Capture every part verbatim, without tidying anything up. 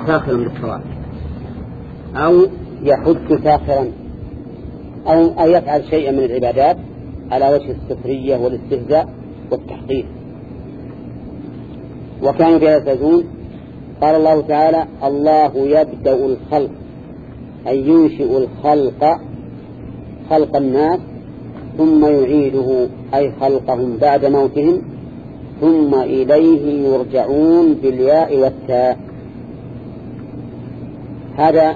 ساخرا بالصواب، أو يحج ساخرا، أو, أو يفعل شيئا من العبادات على وجه السخرية والاستهزاء والتحقير. وكانوا بها يستهزئون. قال الله تعالى: الله يبدأ الخلق، أي ينشئ الخلق، خلق الناس، ثم يعيده، أي خلقهم بعد موتهم، ثم إليه يرجعون بالياء والتاء. هذا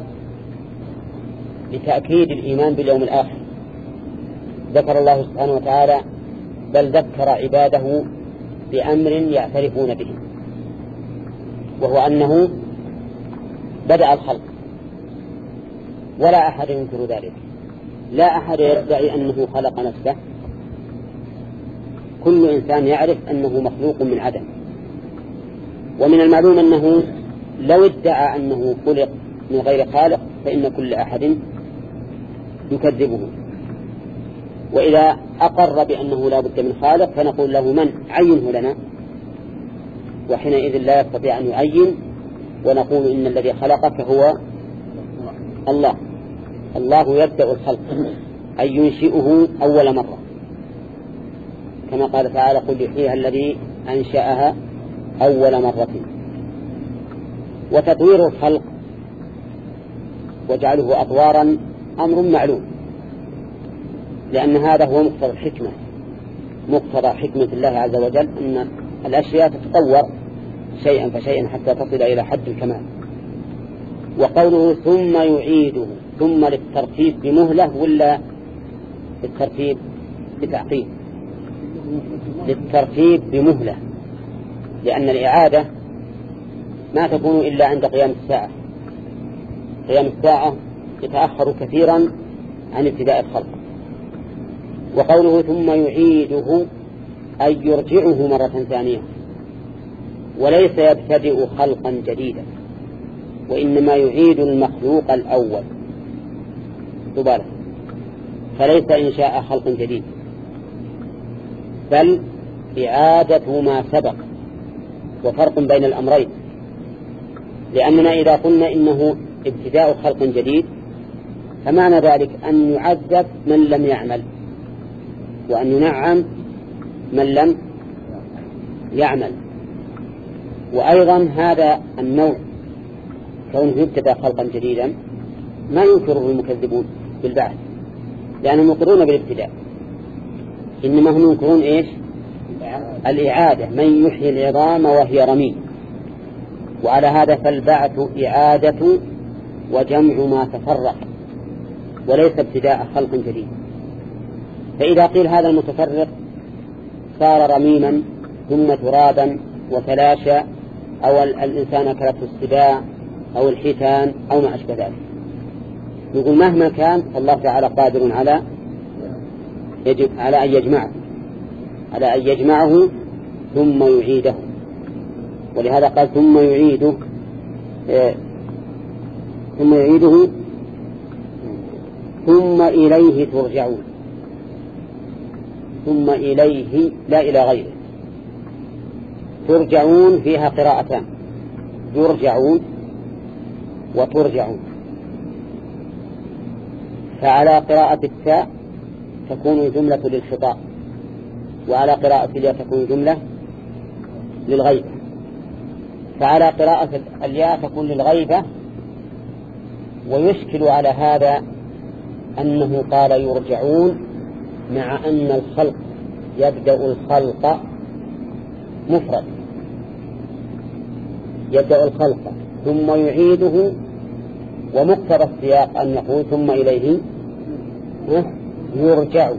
لتأكيد الإيمان باليوم الآخر. ذكر الله سبحانه وتعالى، بل ذكر عباده بأمر يعترفون به، وهو أنه بدأ الخلق، ولا أحد ينكر ذلك. لا أحد يدعي أنه خلق نفسه، كل إنسان يعرف أنه مخلوق من عدم. ومن المعلوم أنه لو ادعى أنه خلق من غير خالق فإن كل أحد يكذبه. وإذا أقر بأنه لا بد من خالق فنقول له: من عينه لنا؟ وحينئذ لا يستطيع أن يعين، ونقول إن الذي خلقك هو الله. الله يبدأ الخلق، أي ينشئه أول مرة، كما قال تعالى: قل يحييها الذي أنشأها أول مرة. وتطوير الخلق وجعله أطوارا أمر معلوم، لأن هذا هو مقتضى الحكمة، مقتضى حكمة الله عز وجل، أن الأشياء تتطور شيئا فشيئا حتى تصل إلى حد الكمال. وقوله ثم يعيده، ثم للترتيب بمهلة ولا للترتيب بتعقيد؟ للترتيب بمهلة، لأن الإعادة ما تكون إلا عند قيام الساعة. قيام الساعة يتأخر كثيرا عن ابتداء الخلق. وقوله ثم يعيده، أي يرجعه مرة ثانية، وليس يبتدئ خلقا جديدا، وإنما يعيد المخلوق الأول تبارك، فليس إنشاء خلق جديد، بل إعادة ما سبق. وفرق بين الأمرين، لأننا إذا قلنا إنه ابتداء خلق جديد فمعنى ذلك أن يعذب من لم يعمل، وأن ينعم من لم يعمل. وأيضا هذا النوع كونه يبتدأ خلقا جديدا ما ينكره المكذبون بالبعث، لأنهم ينكرون بالابتداء، إنما هم ينكرون إيش؟ الإعادة، من يحيي العظام وهي رميم. وعلى هذا فالبعث إعادة وجمع ما تفرق، وليس ابتداء خلق جديد. فإذا قيل هذا المتفرق صار رميما ثم ترابا وتلاشى، أو الإنسان أكلته السباع أو الحيتان أو ما أشبه ذلك، يقول مهما كان فالله تعالى قادر على يجب على أن يجمعه على أن يجمعه ثم يعيده. ولهذا قال ثم يعيده آه ثم يعيده ثم إليه ترجعون. ثم إليه لا إلى غيره. ترجعون فيها قراءتان، يرجعون وترجعون. فعلى قراءة التاء تكون جملة للخطاب، وعلى قراءة الياء تكون جملة للغيبة. فعلى قراءة الياء تكون للغيبة. ويشكل على هذا أنه قال يرجعون مع أن الخلق يبدأ الخلق مفرد، يبدأ الخلق ثم يعيده، ومقتضى السياق أن يقول ثم إليه يرجع،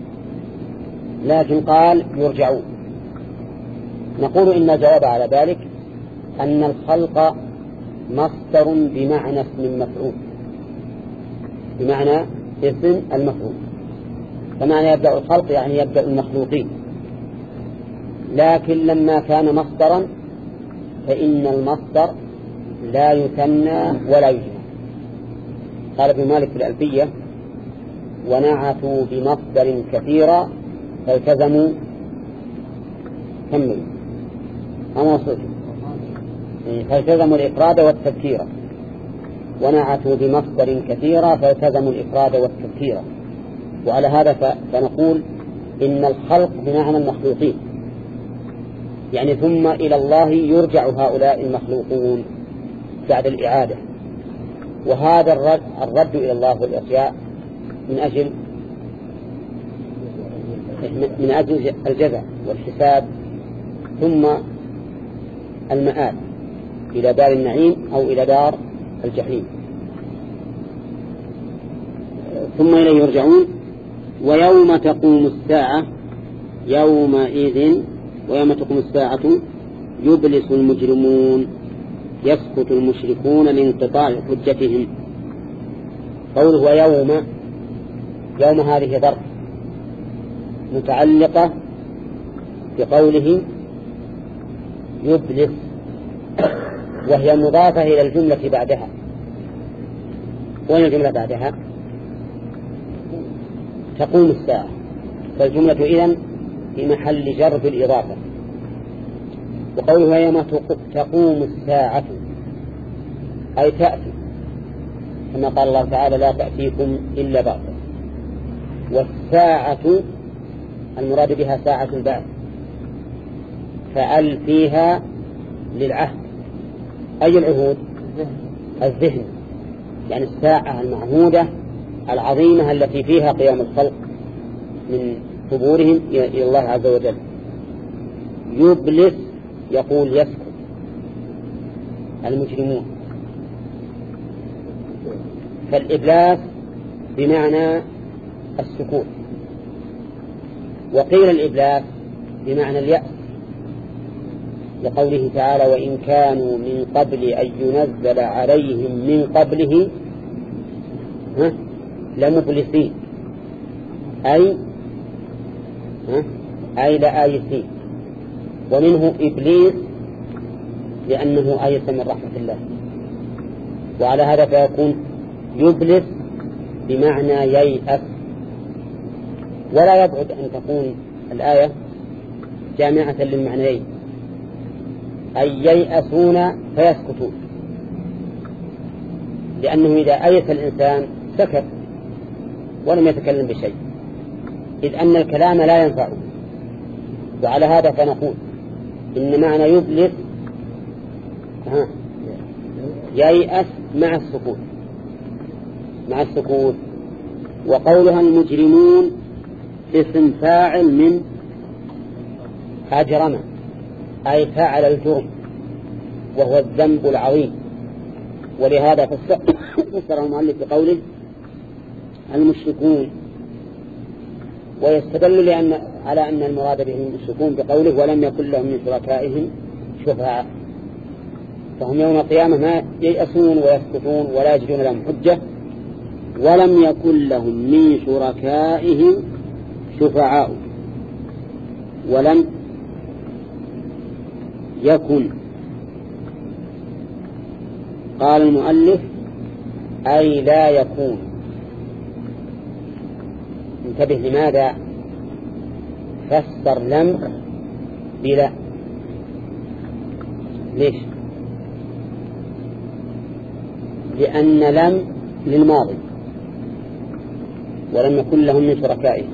لكن قال يرجعون. نقول إن الجواب على ذلك أن الخلق مصدر بمعنى اسم مفعول، بمعنى اسم المفعول. فمعنى يبدأ الخلق يعني يبدأ المخلوقين، لكن لما كان مصدرا فإن المصدر لا يثنى ولا يجمع. قال ابن مالك في الألفية: ونعتوا بمصدر كثيرا فالتزموا كمل أما وصلت فالتزموا الإفراد والتذكير، ونعتوا بمصدر كثيرا فالتزموا الإفراد والتذكير. وعلى هذا فنقول إن الخلق بمعنى المخلوقين، يعني ثم إلى الله يرجع هؤلاء المخلوقون بعد الإعادة. وهذا الرد, الرد إلى الله والإرجاع من أجل من أجل الجزاء والحساب ثم المآل إلى دار النعيم أو إلى دار الجحيم، ثم إليه يرجعون. ويوم تقوم الساعة يومئذ ويوم تقوم الساعة يبلس المجرمون يسكت المشركون لانقطاع حجتهم. قوله ويوم، يوم هذه ظرف متعلقة بقوله يبلس، وهي مضافة إلى الجملة بعدها. وين الجملة بعدها؟ تقوم الساعة، فالجملة إذن في محل جر في الإضافة. وقوله يوم تقوم الساعة أي تأتي، كما قال الله تعالى لا تأتيكم إلا بغتة. والساعة المراد بها ساعة البعث، فأل فيها للعهد. أي العهود؟ الذهن، يعني الساعة المعهودة العظيمة التي فيها قيام الخلق من قبورهم إلى الله عز وجل. يبلس يقول يسكت المجرمون، فالإبلاس بمعنى السكوت. وقيل الإبلاس بمعنى اليأس، لقوله تعالى وإن كانوا من قبل أن ينزل عليهم من قبله لمبلسين، أي أي لآيسين. ومنه إبليس لأنه آيس من رحمة الله. وعلى هذا فيكون يبلس بمعنى ييأس. ولا يبعد أن تكون الآية جامعة للمعنيين، أي ييأسون فيسكتون، لأنه إذا آيس الإنسان سكت ولم يتكلم بشيء، إذ أن الكلام لا ينفعه. وعلى هذا فنقول إن معنى يبلس ييأس مع السكوت مع السكوت. وقولها المجرمون اسم فاعل من أجرم، أي فعل الجرم وهو الذنب العظيم. ولهذا فسر المؤلف بقوله المشركون، ويستدل لأن على أن المراد بهم المشركون بقوله ولم يكن لهم من شركائهم شفعاء، فهم يوم القيامة ما ييأسون ويسكتون ولا يجدون لهم حجة. ولم يكن لهم من شركائهم شفعاء، ولم يكن قال المؤلف أي لا يكون. انتبه لماذا فسر لم بلا؟ ليش؟ لأن لم للماضي ولم يكن لهم من شركائهم،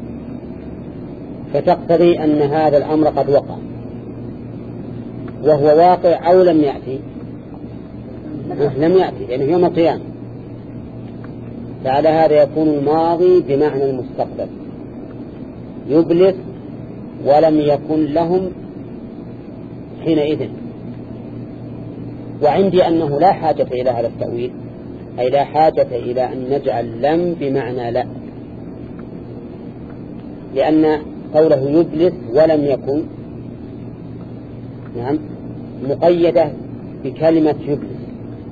فتقتضي أن هذا الأمر قد وقع، وهو واقع أو لم يأتي. لم يأتي يعني يوم القيامة، فعلى هذا يكون الماضي بمعنى المستقبل. يبلس ولم يكن لهم حينئذ. وعندي أنه لا حاجة إلى هذا التأويل، أي لا حاجة إلى أن نجعل لم بمعنى لا، لأن قوله يبلس ولم يكن نعم مقيدة بكلمة يبلس،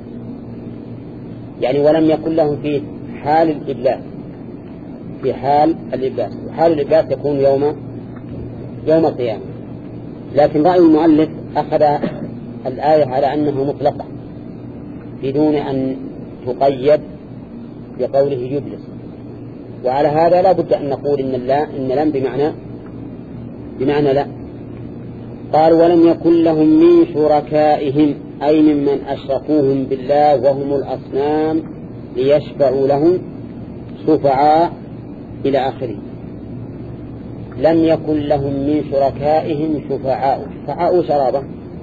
يعني ولم يكن لهم في حال الإبلاس، في حال الإبلاس، وحال الإبلاس يكون يوم يوم القيامة. لكن رأي المؤلف أخذ الآية على أنه مطلقة بدون أن تقيد بقوله يبلس. وعلى هذا لا بد أن نقول إن لا إن لم بمعنى بمعنى لا. قال ولم يكن لهم من شركائهم أي ممن أشركوهم بالله وهم الأصنام ليشفعوا لهم شفعاء إلى آخره. لم يكن لهم من شركائهم شفعاء. شفعاء شرابة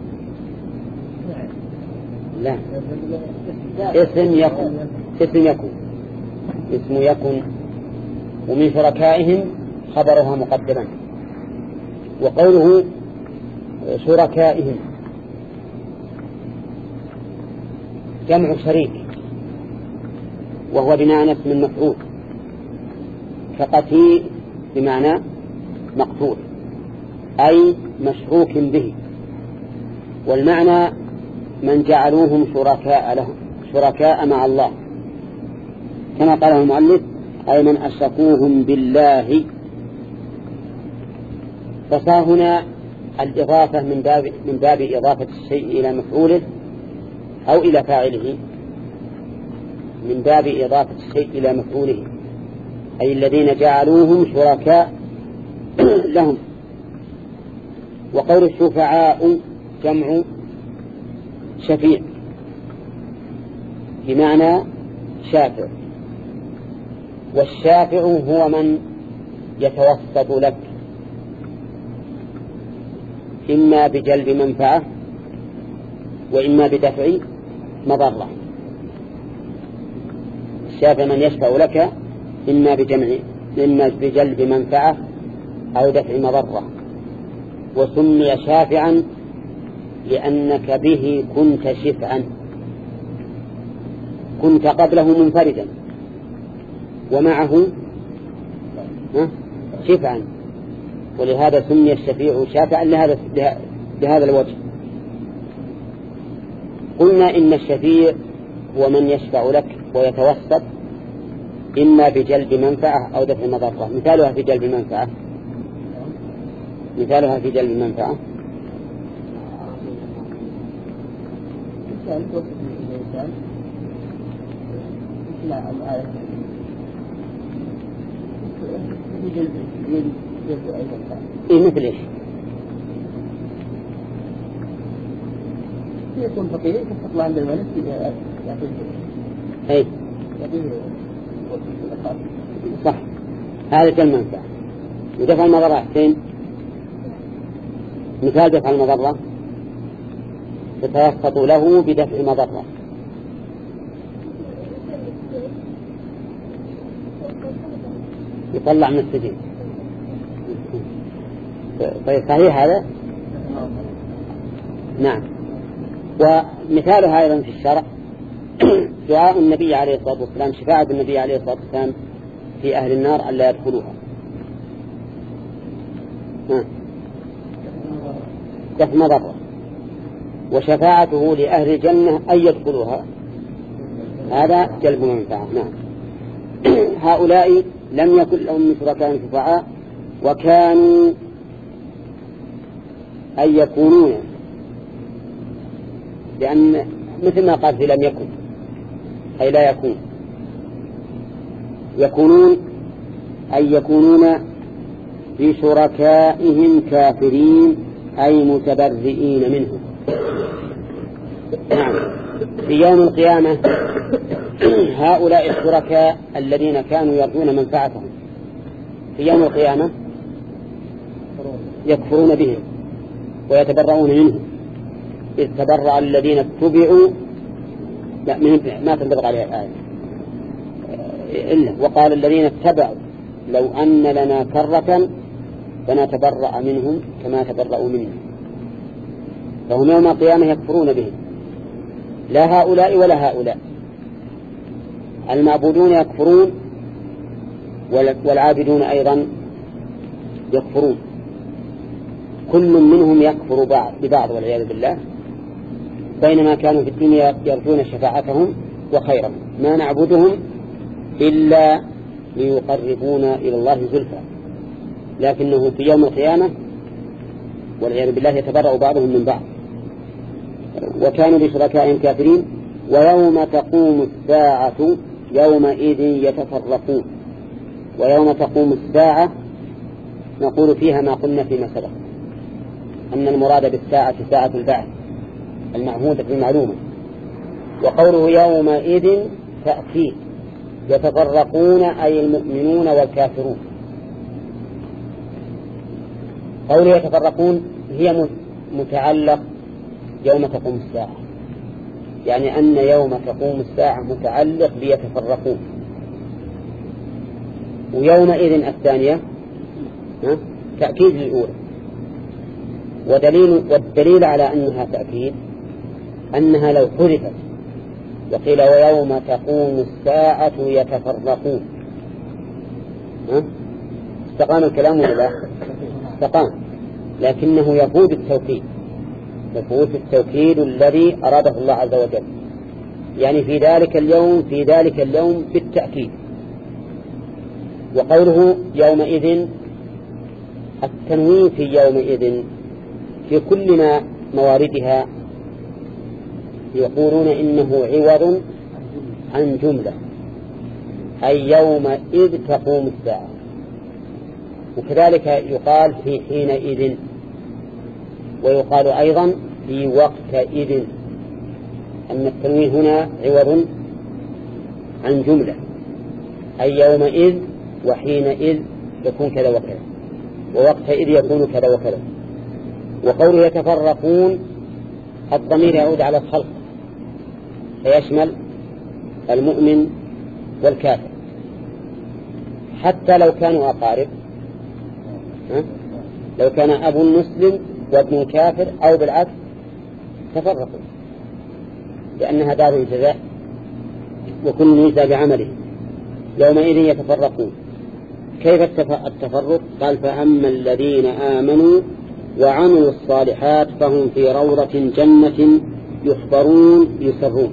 لا اسم يكن اسم يكن اسم يكن ومن شركائهم خبرها مقدما. وقوله شركائهم جمع شريك وهو بمعنى اسم المفعول كقتيل بمعنى مقتول أي مشروك به. والمعنى من جعلوهم شركاء لهم شركاء مع الله كما قاله المؤلف أي من أشركوهم بالله. فصار هنا الإضافة من باب, من باب إضافة الشيء إلى مفعوله أو إلى فاعله من باب إضافة الشيء إلى مفعوله أي الذين جعلوهم شركاء لهم. وقول الشفعاء جمع شفيع بمعنى شافع. والشافع هو من يتوسط لك إما بجلب منفعة وإما بدفع مضرة. الشافع من يشفع لك إما بجمع إما بجلب منفعة أو دفع مضرة. وسمي شافعا لأنك به كنت شفعا كنت قبله منفردا ومعه شفعا ولهذا سمي الشفيع شافعا لهذا بهذا الوجه. قلنا إن الشفيع هو من يشفع لك ويتوسط إما بجلب منفعة أو دفع مضرة. مثالها في جلب منفعة مثالها في جلب منفعة إيه مثل إيش؟ يكون فقير تطلع عند الملك يعطيه أي صح هذا جل منفعة. ودفع المضرة حسين مثال دفع المضرة تتوسط له بدفع مضرة. يطلع من السجن. طيب صحيح هذا؟ نعم. ومثالها أيضا في الشرع دعاء النبي عليه الصلاة والسلام شفاعة النبي عليه الصلاة والسلام في أهل النار ألا يدخلوها دفع مضرة. وشفاعته لأهل الجنة أن يدخلوها هذا جلب منفعة. نعم. هؤلاء لم يكن لهم من شركاء شفعاء وكانوا أن يكونون لأن مثل ما قال في لم يكن أي لا يكون يكونون أي يكونون بشركائهم كافرين أي متبرئين منهم. نعم. في يوم القيامة هؤلاء الشركاء الذين كانوا يرجون منفعتهم في يوم القيامة يكفرون بهم ويتبرؤون منهم إذ تبرأ الذين اتبعوا لا ما تنطبق عليها الآية إلا وقال الذين اتبعوا لو أن لنا كرة فنتبرأ منهم كما تبرأوا منا. فهم يوم القيامة يكفرون بهم لا هؤلاء ولا هؤلاء. المعبودون يكفرون والعابدون أيضا يكفرون. كل منهم يكفر ببعض والعياذ بالله بينما كانوا في الدنيا يرجون شفاعتهم وخيرهم. ما نعبدهم إلا ليقربونا إلى الله زلفى لكنه في يوم القيامة والعياذ بالله يتبرأ بعضهم من بعض. وكانوا بشركائهم كافرين. ويوم تقوم الساعة يومئذ يتفرقون. ويوم تقوم الساعة نقول فيها ما قلنا فيما سبق أن المراد بالساعة ساعة البعث المعهودة بالمعلومة. وقوله يومئذ تأكيد، يتفرقون أي المؤمنون والكافرون. قوله يتفرقون هي متعلق يوم تقوم الساعة، يعني أن يوم تقوم الساعة متعلق بيتفرقون. ويومئذ الثانية تأكيد للأولى. ودليل والدليل على أنها تأكيد أنها لو حذفت وقيل ويوم تقوم الساعة يتفرقون استقام الكلام ولا لا؟ استقام، لكنه يفوت التوكيد، يفوت التوكيد الذي أراده الله عز وجل، يعني في ذلك اليوم في ذلك اليوم بالتأكيد. وقوله يومئذ التنوين في يومئذ في كل ما مواردها يقولون إنه عوض عن جملة، أي يومئذ تقوم الساعة. وكذلك يقال في حينئذ، ويقال أيضا في وقتئذ، أن التنوين هنا عوض عن جملة، أي يومئذ وحينئذ يكون كذا وكذا، ووقتئذ يكون كذا وكذا. وقوله يتفرقون الضمير يعود على الخلق، فيشمل المؤمن والكافر حتى لو كانوا أقارب، لو كان أبو مسلم وابن كافر أو بالعكس تفرقوا، لأنها دار الجزاء وكل يجزى بعمله. يومئذ يتفرقون. كيف التفرق؟ قال فأما الذين آمنوا وعملوا الصالحات فهم في روضة جنة يحبرون يسرون.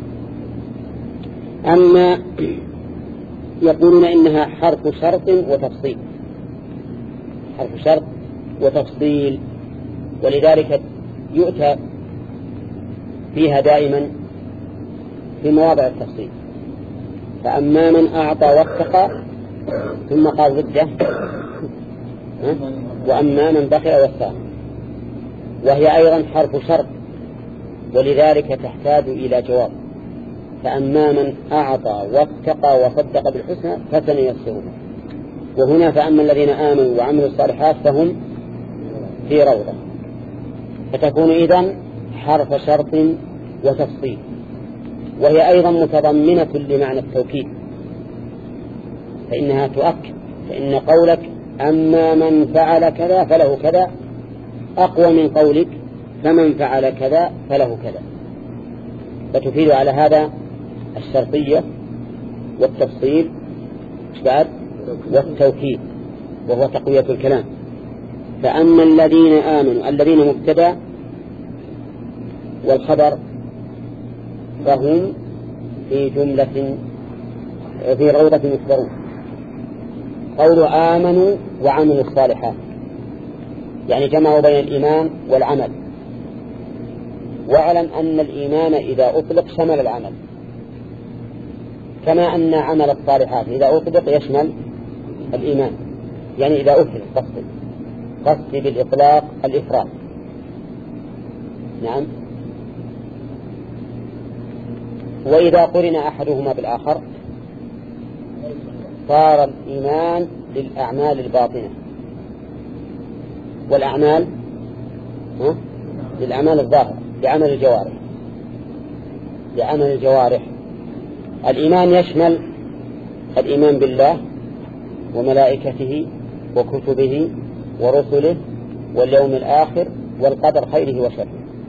أما يقولون إنها حرف شرط وتفصيل، حرف شرط وتفصيل، ولذلك يؤتى فيها دائما في مواضع التفصيل. فأما من أعطى واتقى ثم قال ضده وأما من بخل واستغنى، وهي أيضا حرف شرط، ولذلك تحتاج إلى جواب. فأما من أعطى واتقى وصدق بالحسنى فسنيسره. وهنا فأما الذين آمنوا وعملوا الصالحات فهم في روضة، فتكون إذن حرف شرط وتفصيل، وهي أيضا متضمنة لمعنى التوكيد، فإنها تؤكد. فإن قولك أما من فعل كذا فله كذا أقوى من قولك فمن فعل كذا فله كذا، فتفيد على هذا الشرطية والتفصيل بعد والتوكيد، وهو تقوية الكلام. فأما الذين آمنوا، الذين مبتدأ والخبر، فهم في جملة في روضة يحبرون. قول آمنوا وعملوا الصالحات يعني جمعوا بين الإيمان والعمل. واعلم أن الإيمان إذا أطلق شمل العمل، كما أن عمل الصالحات إذا أطلق يشمل الإيمان. يعني إذا أطلق قصد قصد بالإطلاق الإفراد. نعم. وإذا قرن أحدهما بالآخر صار الإيمان للأعمال الباطنة، والأعمال للأعمال الظاهرة لعمل الجوارح لعمل الجوارح. الإيمان يشمل الإيمان بالله وملائكته وكتبه ورسله واليوم الآخر والقدر خيره وشره.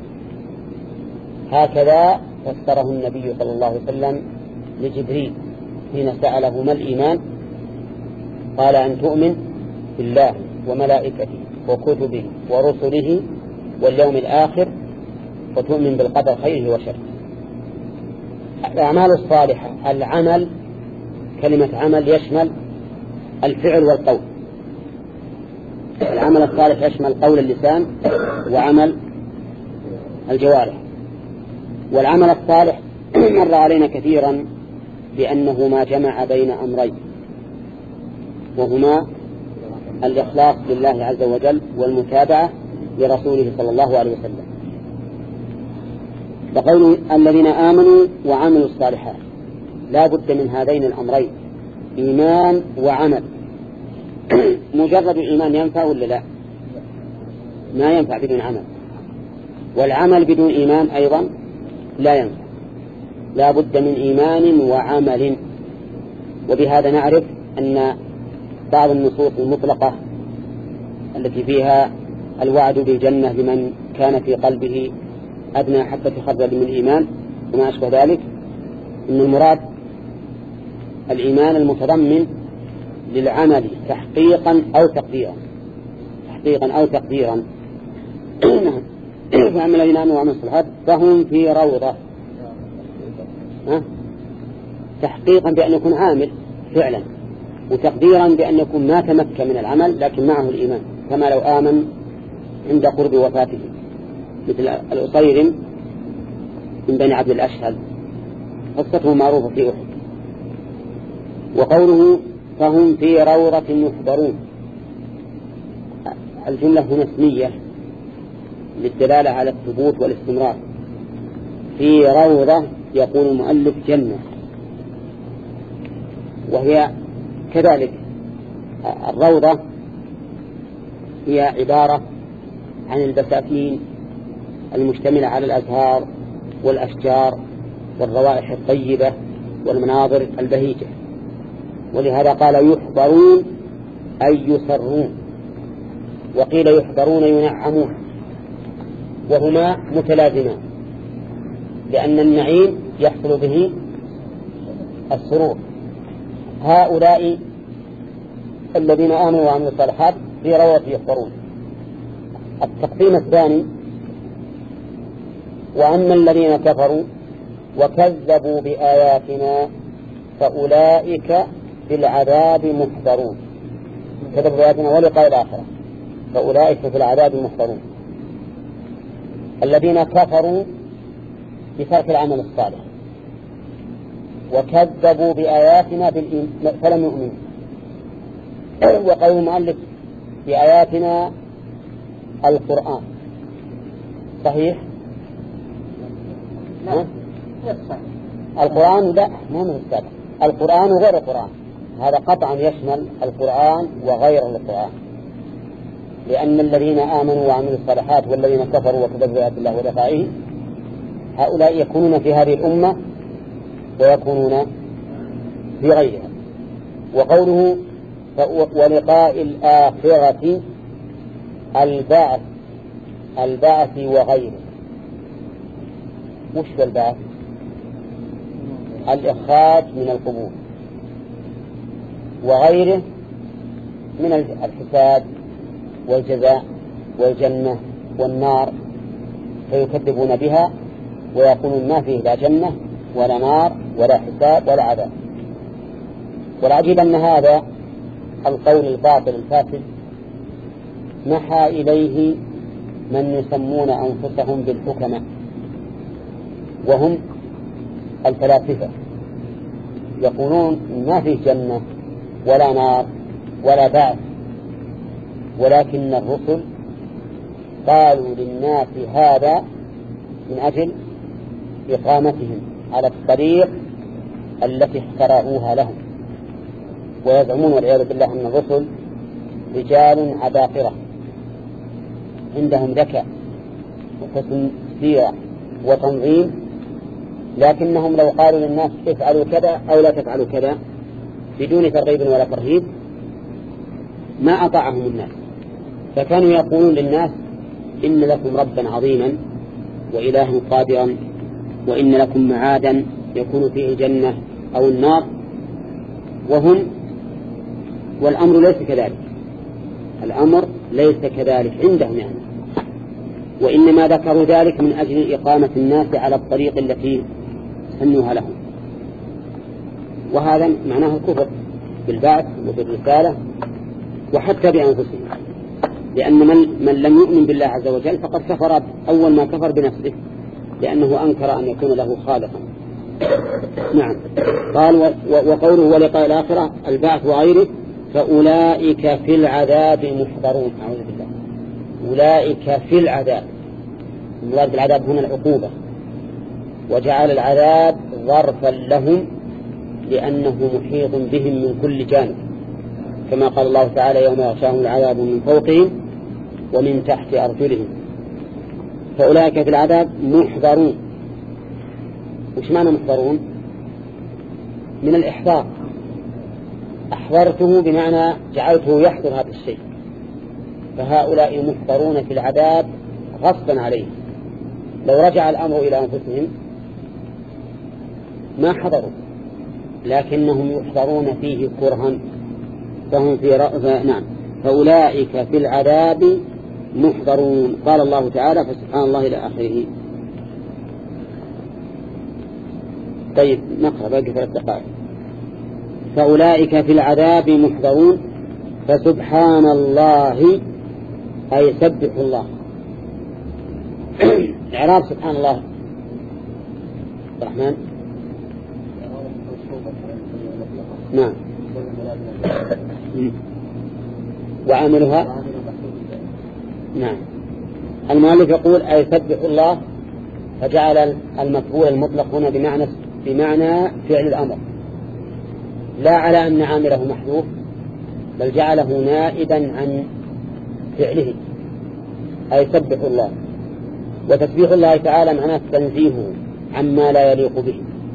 هكذا فسره النبي صلى الله عليه وسلم لجبريل حين سأله ما الإيمان؟ قال أن تؤمن بالله وملائكته وكتبه ورسله واليوم الآخر وتؤمن بالقدر خيره وشره. الأعمال الصالحة، العمل، كلمة عمل يشمل الفعل والقول. العمل الصالح يشمل قول اللسان وعمل الجوارح. والعمل الصالح مر علينا كثيرا بأنه ما جمع بين أمرين، وهما الإخلاص لله عز وجل والمتابعة لرسوله صلى الله عليه وسلم. فقول الذين آمنوا وعملوا الصالحات لا بد من هذين الأمرين، إيمان وعمل. مجرد الإيمان ينفع ولا لا؟ ما ينفع بدون عمل، والعمل بدون إيمان أيضا لا ينفع، لا بد من إيمان وعمل. وبهذا نعرف أن بعض النصوص المطلقة التي فيها الوعد بالجنة لمن كان في قلبه أدنى حتى خردل من الإيمان وما أشبه ذلك، إن المراد الإيمان المتضمن للعمل تحقيقا أو تقديرا، تحقيقا أو تقديرا. فأما الذين آمنوا وعملوا الصالحات فهم في روضة، تحقيقا بأن يكون عامل فعلا، وتقديرا بأن يكون ما تمكن من العمل لكن معه الإيمان، كما لو آمن عند قرب وفاته، مثل الأصيرم من بني عبد الأشهل قصته معروفة في أحد. وقوله فهم في روضة يحضرون، الجملة هنا اسمية للدلالة على الثبوت والاستمرار. في روضة يقول المؤلف جنة، وهي كذلك الروضة هي عبارة عن البساتين المشتملة على الأزهار والأشجار والروائح الطيبة والمناظر البهيجة، ولهذا قال يحضرون أي يسرون، وقيل يحضرون ينعمون، وهما متلازمان، لأن النعيم يحصل به السرور. هؤلاء الذين آمنوا وعملوا الصالحات في روضة يحضرون. التقسيم الثاني وأما الذين كفروا وكذبوا بآياتنا فأولئك في العذاب محضرون، كذبوا بآياتنا ولقاء الآخرة فأولئك في العذاب محضرون. الذين كفروا بترك العمل الصالح وكذبوا بآياتنا فلم يؤمنوا. وقول المؤلف بآياتنا القرآن صحيح؟ لا القرآن لا ما من السابق، القرآن وغير القرآن، هذا قطعا يشمل القرآن وغير القرآن، لأن الذين آمنوا وعملوا الصالحات والذين كفروا وكذبوا بآيات الله ولقائه هؤلاء يكونون في هذه الأمة ويكونون في غيرها. وقوله ولقاء الآخرة البعث، البعث وغيره. وش البعث؟ الإخراج من القبور، وغيره من الحساب والجزاء والجنة والنار، فيكذبون بها ويقولون ما فيه لا جنة ولا نار ولا حساب ولا عذاب. والعجيب أن هذا القول الباطل الفاسد نحى إليه من يسمون أنفسهم بالحكماء، وهم الفلاسفة، يقولون ما فيه جنة ولا نار ولا بعث، ولكن الرسل قالوا للناس هذا من أجل إقامتهم على الطريق التي اخترعوها لهم. ويزعمون والعياذ بالله أن الرسل رجال عباقرة عندهم ذكاء وحسن سيرة وتنظيم، لكنهم لو قالوا للناس افعلوا كذا أو لا تفعلوا كذا بدون ترغيب ولا ترهيب ما أطاعهم الناس، فكانوا يقولون للناس إن لكم ربا عظيما وإله قادرا وإن لكم معادا يكون فيه الجنة أو النار، وهم والأمر ليس كذلك، الأمر ليس كذلك عندهم يعني، وإنما ذكروا ذلك من أجل إقامة الناس على الطريق التي سنوها لهم. وهذا معناه الكفر بالبعث وبالرسالة وحتى بأنفسهم، لأن من, من لم يؤمن بالله عز وجل فقد كفر أول ما كفر بنفسه، لأنه أنكر أن يكون له خالقا. نعم. قال وقوله ولقاء الآخرة البعث وغيره فأولئك في العذاب محضرون. أعوذ بالله. أولئك في العذاب، المراد بالعذاب هنا العقوبة، وجعل العذاب ظرفا لهم لأنه محيط بهم من كل جانب، كما قال الله تعالى يوم يغشاهم العذاب من فوقهم ومن تحت أرجلهم. فأولئك في العذاب محضرون. وش معنى محضرون؟ من الإحضار، أحضرته بمعنى جعلته يحضر هذا الشيء، فهؤلاء محضرون في العذاب غصبا عليهم. لو رجع الأمر إلى أنفسهم ما حضروا، لكنهم يحضرون فيه كرها، فهم في رأ... نعم فأولئك في العذاب محضرون. قال الله تعالى فسبحان الله إلى آخره. طيب نقرأ باقي ثلاث دقائق. فأولئك في العذاب محضرون فسبحان الله أي سبح الله. إعراب سبحان الله الرحمن. نعم. وعاملها نعم. المؤلف يقول أي سبح الله، فجعل المفعول المطلق هنا بمعنى بمعنى فعل الأمر، لا على أن عامله محذوف، بل جعله نائبا عن فعله، أي سبح الله. وتسبيح الله تعالى معناه تنزيهه عما لا يليق به،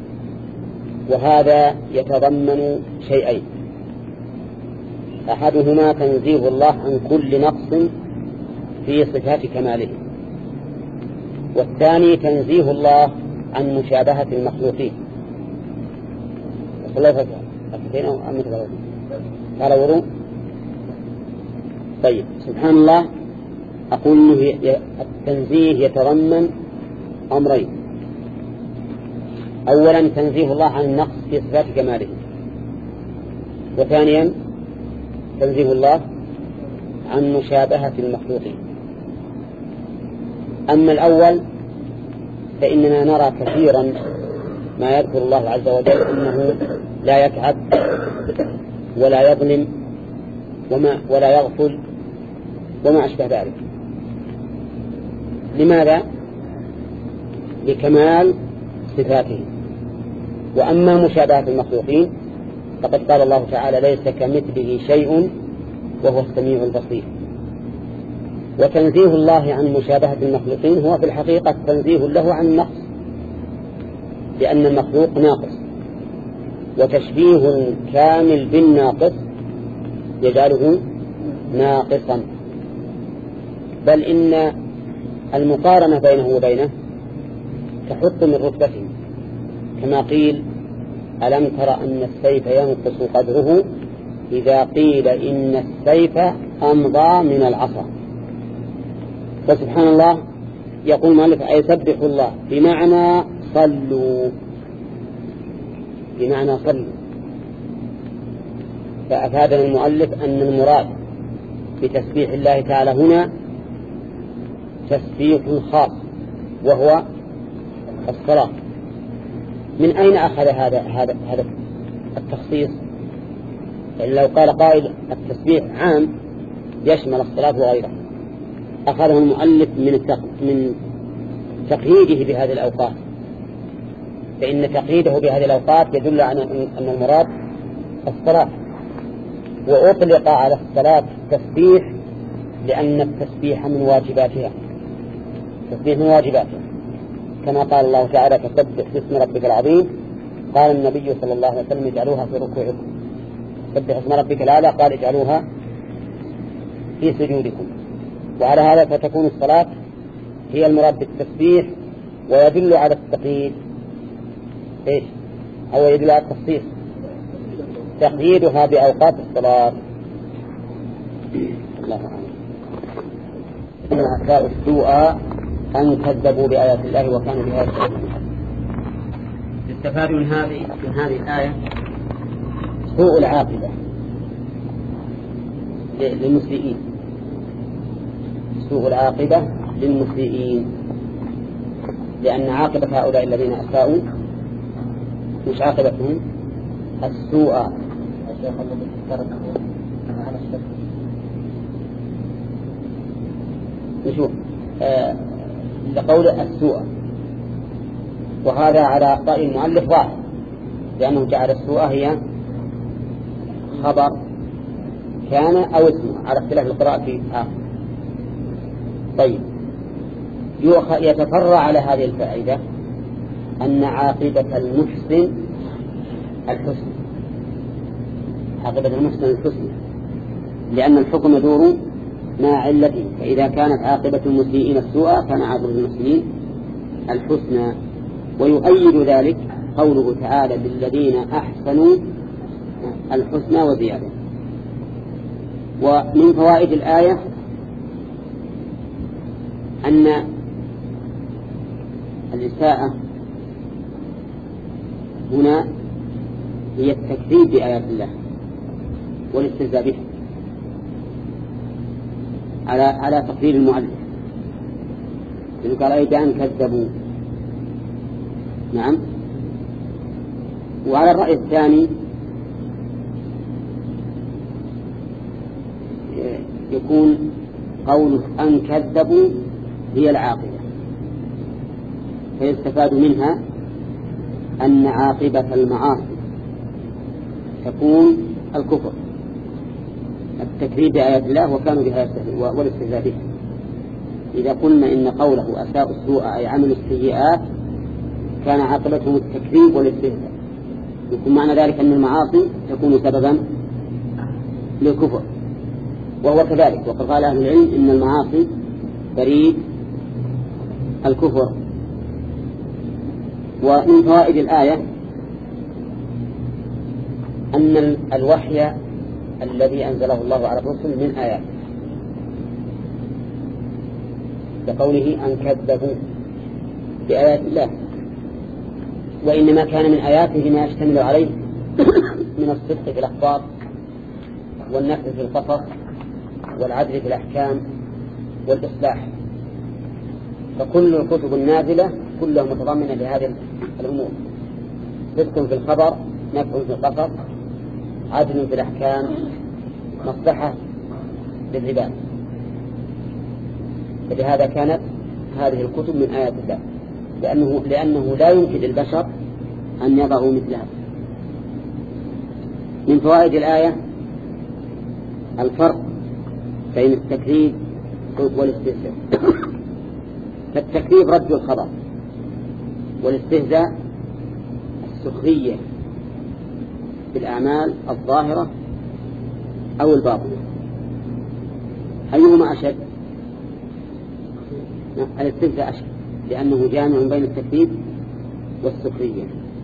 وهذا يتضمن شيئين: أحدهما تنزيه الله عن كل نقص في صفات كماله، والثاني تنزيه الله عن مشابهة المخلوقين. قال ورو. طيب سبحان الله أقول إنه التنزيه يتضمن أمرين: أولا تنزيه الله عن النقص في صفات كماله، وثانيا تنزيه الله عن مشابهة المخلوقين. أما الأول فإننا نرى كثيرا ما يذكر الله عز وجل أنه لا يتعب ولا يظلم وما ولا يغفل وما أشبه ذلك. لماذا؟ لكمال صفاته. وأما مشابهة المخلوقين فقد قال الله تعالى ليس كمثله شيء وهو السميع البصير. وتنزيه الله عن مشابهة المخلوقين هو في الحقيقة تنزيه له عن النقص، لأن المخلوق ناقص، وتشبيه كامل بالناقص يجعله ناقصا، بل إن المقارنة بينه وبينه تحط من رتبته، كما قيل ألم تر أن السيف ينقص قدره إذا قيل إن السيف أمضى من العصا. فسبحان الله يقول مالك أي سبح الله بمعنى صلوا، بمعنى صلوا. فأفادنا المؤلف أن المراد بتسبيح الله تعالى هنا تسبيح خاص وهو الصلاة. من أين أخذ هذا هذا هذا التخصيص؟ يعني لو قال قائل التسبيح عام يشمل الصلاة وغيرها، أخذه المؤلف من من تقييده بهذه الأوقات، فإن تقييده بهذه الأوقات يدل على أن المراد الصلاة، وأطلق على الصلاة تسبيح لأن التسبيح من واجباتها، تسبيح من واجباتها، كما قال الله تعالى فسبح باسم ربك العظيم. قال النبي صلى الله عليه وسلم اجعلوها في ركوعكم، سبح اسم ربك الأعلى قال اجعلوها في سجودكم. وعلى هذا فتكون الصلاة هي المراد بالتسبيح، ويدل على التقييد إيش؟ أو يدل على التخصيص تقييدها بأوقات الصلاة. الله أعلم. إن أساءوا السوء أن كذبوا بآيات الله وكانوا بها يستهزئون. يستفاد من هذه من هذه الآية سوء العاقبة للمسيئين، سوء العاقبة للمسيئين، لأن عاقبة هؤلاء الذين أساءوا مش عاقبتهم السوء. نشوف آه لقول السوء وهذا على رأي المؤلف ظاهر، لأنه جعل السوء هي خبر كان أو اسمه على اختلاف القراءة في آخر. طيب، يتفرع على هذه الفائدة أن عاقبة المحسن الحسن، عاقبة المحسن الحسن، لأن الحكم يدور مع علته، فإذا كانت عاقبة المسيئين السوء كان عاقبة المحسنين الحسنى. ويؤيد ذلك قوله تعالى للذين أحسنوا الحسنى وزيادة. ومن فوائد الآية أن الإساءة هنا هي التكذيب بآيات الله والاستهزاء بها على على تقدير المؤلف، لأنه قال أي بأن كذبوا. نعم. وعلى الرأي الثاني يكون قوله أن كذبوا هي العاقبة، فيستفاد منها أن عاقبة المعاصي تكون الكفر، التكذيب بآيات الله وكانوا بها يستهزئون والاستهزاء بها. إذا قلنا إن قوله أساءوا السوء أي عملوا السيئات كان عاقبتهم التكذيب والاستهزاء، يكون معنى ذلك أن المعاصي تكون سببا للكفر، وهو كذلك. وقد قال أهل العلم إن المعاصي بريد الكفر. ومن فوائد الآية أن الوحي الذي أنزله الله على الرسل من آيات، بقوله أن كذبوا بآيات الله، وإنما كان من آياته ما يشتمل عليه من الصدق في الأخبار والنفس في القصص والعدل في الأحكام والإصلاح، فكل الكتب النازلة كلها متضمنة لهذه الأمور: صدق في الخبر، نفع في القصص، عدل في الأحكام، مصلحة للعباد. فلهذا كانت هذه الكتب من آيات الله، لأنه, لأنه لا يمكن للبشر أن يضعوا مثلها. من فوائد الآية الفرق بين التكذيب والاستهزاء. فالتكذيب رد الخبر، والاستهزاء السخرية بالأعمال الظاهرة أو الباطنة. أيهما أشد؟ الاستهزاء أشد، لأنه جامع بين التكذيب والسخرية.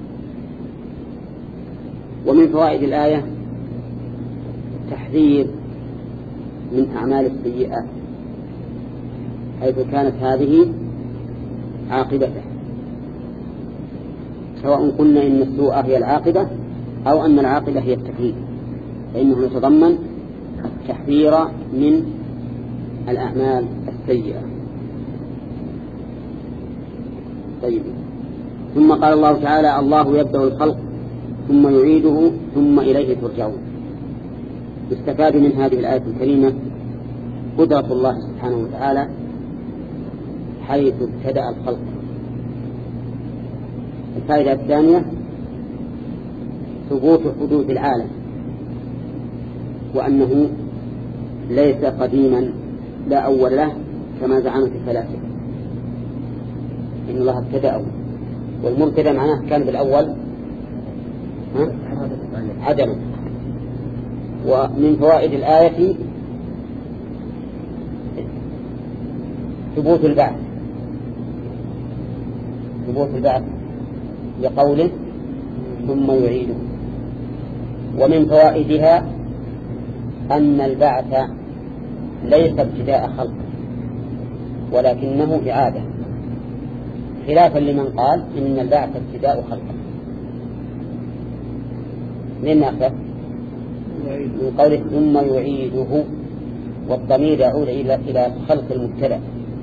ومن فوائد الآية تحذير من أعمال السيئات، حيث كانت هذه عاقبته، سواء قلنا إن السوء هي العاقبة أو أن العاقبة هي التكذيب، فإنه يتضمن التحذير من الأعمال السيئة. طيب، ثم قال الله تعالى: الله يبدأ الخلق ثم يعيده ثم إليه ترجعون. يستفاد من هذه الآية الكريمة قدرة الله سبحانه وتعالى حيث ابتدأ الخلق. الفائدة الثانية ثبوت حدوث العالم، وأنه ليس قديما لا أول له كما زعمت الفلاسفة، إن الله ابتدأه، والمبتدأ معناه كان بالأول عدم. ومن فوائد الآية ثبوت البعث، ثبوت البعث لقوله ثم يعيده. ومن فوائدها أن البعث ليس ابتداء خلق ولكنه إعادة، خلافا لمن قال إن البعث ابتداء خلق. من ناخذ من قوله ثم يعيده، والضمير يعود إلى إلى خلق المبتدأ.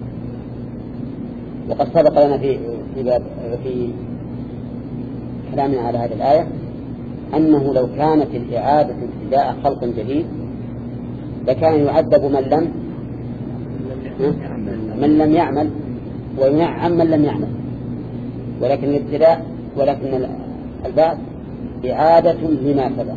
وقد سبق لنا في في, في كلامنا على هذه الآية أنه لو كانت الإعادة ابتداء خلق جديد لكان يعذب من لم من لم يعمل وينعم من لم يعمل، ولكن الابتداء ولكن البعث إعادة لما سبق.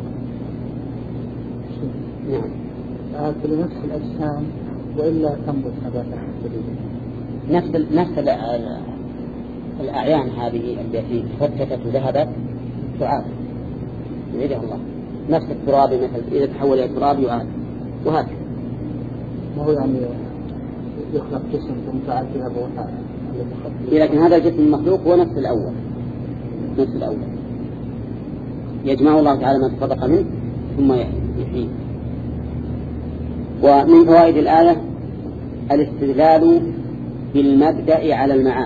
نعم. آكل نفس الأجسام وإلا تنبت نباتا جديدا. نفس نفس الأعيان هذه التي فتتت وذهبت تعاد يعيدها الله. نفس التراب مثل إذا تحول إلى تراب يعاد وهكذا. ما هو يعني يخلق جسم ثم تعاد فيها بوحة. لكن هذا الجسم المخلوق هو نفس الأول نفس الأول يجمع الله تعالى ما تصدق منه ثم يحيي. ومن فوائد الآية الاستدلال بالمبدأ على المعاد.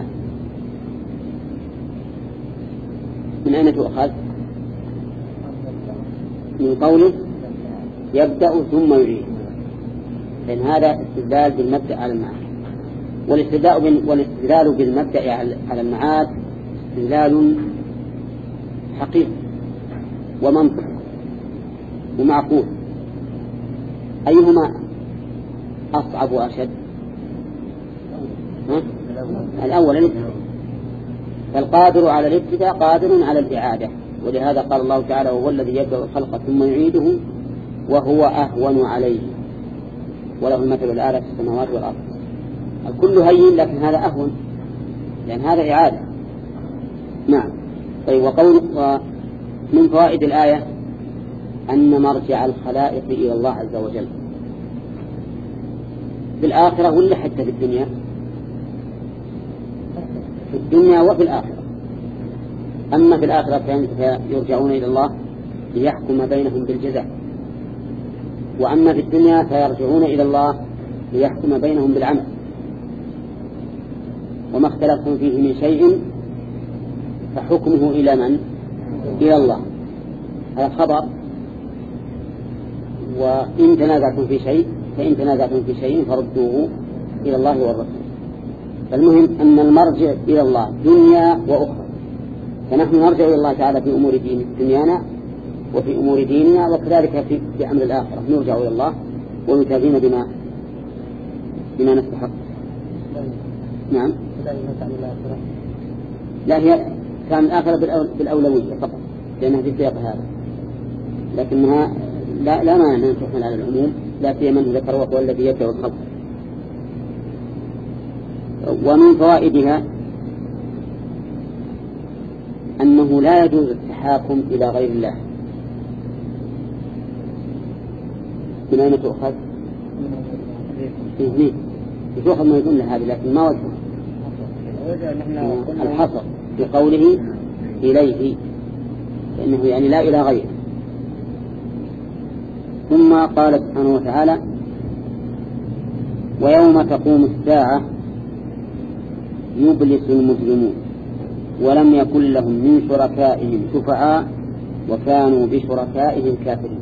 من أين تؤخذ؟ من قوله يبدأ ثم يعيد، لأن هذا استدلال بالمبدأ على المعاد. والاستدلال بالمبدأ على المعاد استدلال حقيقي ومنطق ومعقول. أيهما أصعب وأشد؟ الأول. فالقادر على الابتداء قادر على الإعادة، ولهذا قال الله تعالى وهو الذي يبدأ الخلق ثم يعيده وهو أهون عليه وله المثل الأعلى في السماوات والأرض. الكل هين لكن هذا أهون لأن هذا إعادة. نعم. طيب. وقول ومن فوائد الآية أن مرجع الخلائق إلى الله عز وجل في الآخرة ولا حتى في الدنيا؟ في الدنيا وفي الآخرة. أما في الآخرة فيرجعون إلى الله ليحكم بينهم بالجزاء، وأما في الدنيا فيرجعون إلى الله ليحكم بينهم بالعمل. وما اختلفتم فيه من شيء فحكمه إلى من؟ إلى الله. هذا خبر. وإن تنازعتم في شيء فإن تنازعتم في شيء فردوه إلى الله والرسول. فالمهم أن المرجع إلى الله دنيا وأخرى، فنحن نرجع إلى الله تعالى في أمور دين دنيانا وفي أمور ديننا، وكذلك في, في أمر الآخرة نرجع إلى الله ونتابين بما بما نستحق. نعم. لا، هي كان الآخرة بالأولوية فقط لأنها في سياق هذا، لكنها لا لا مانع أن تحمل على العموم، لا سيما من ذكر وهو الذي يبدأ الخلق. ومن فوائدها أنه لا يجوز التحاكم إلى غير الله. من أين تؤخذ؟ إذنين تؤخذ ما يقول هذه، لكن ما وجهه الحصر بقوله إليه، لأنه يعني لا إلى غيره. ثم قال سبحانه وتعالى ويوم تقوم الساعة يبلس المجرمون ولم يكن لهم من شركائهم شفعاء وكانوا بشركائهم كافرين.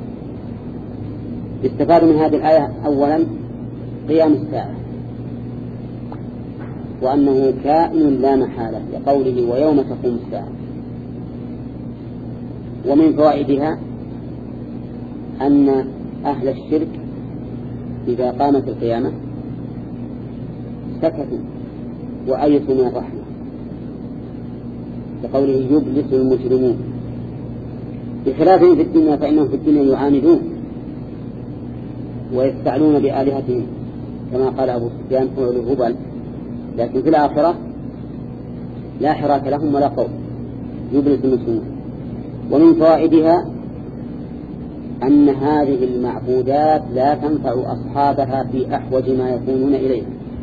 استفاد من هذه الآية أولا قيام الساعة وأنه كائن لا محالة لقوله ويوم تقوم الساعة. ومن فوائدها أن أهل الشرك إذا قامت القيامة سكتوا وأيسوا من الرحمة لقوله يبلس المجرمون، بخلافهم في الدنيا فإنهم في الدنيا يعاندون ويستعلون بآلهتهم كما قال أبو سفيان أولو هبل، لكن في الآخرة لا حراك لهم ولا قول يبلس المجرمون. ومن فوائدها أن هذه المعبودات لا تنفع أصحابها في أحوج ما يكونون إليه.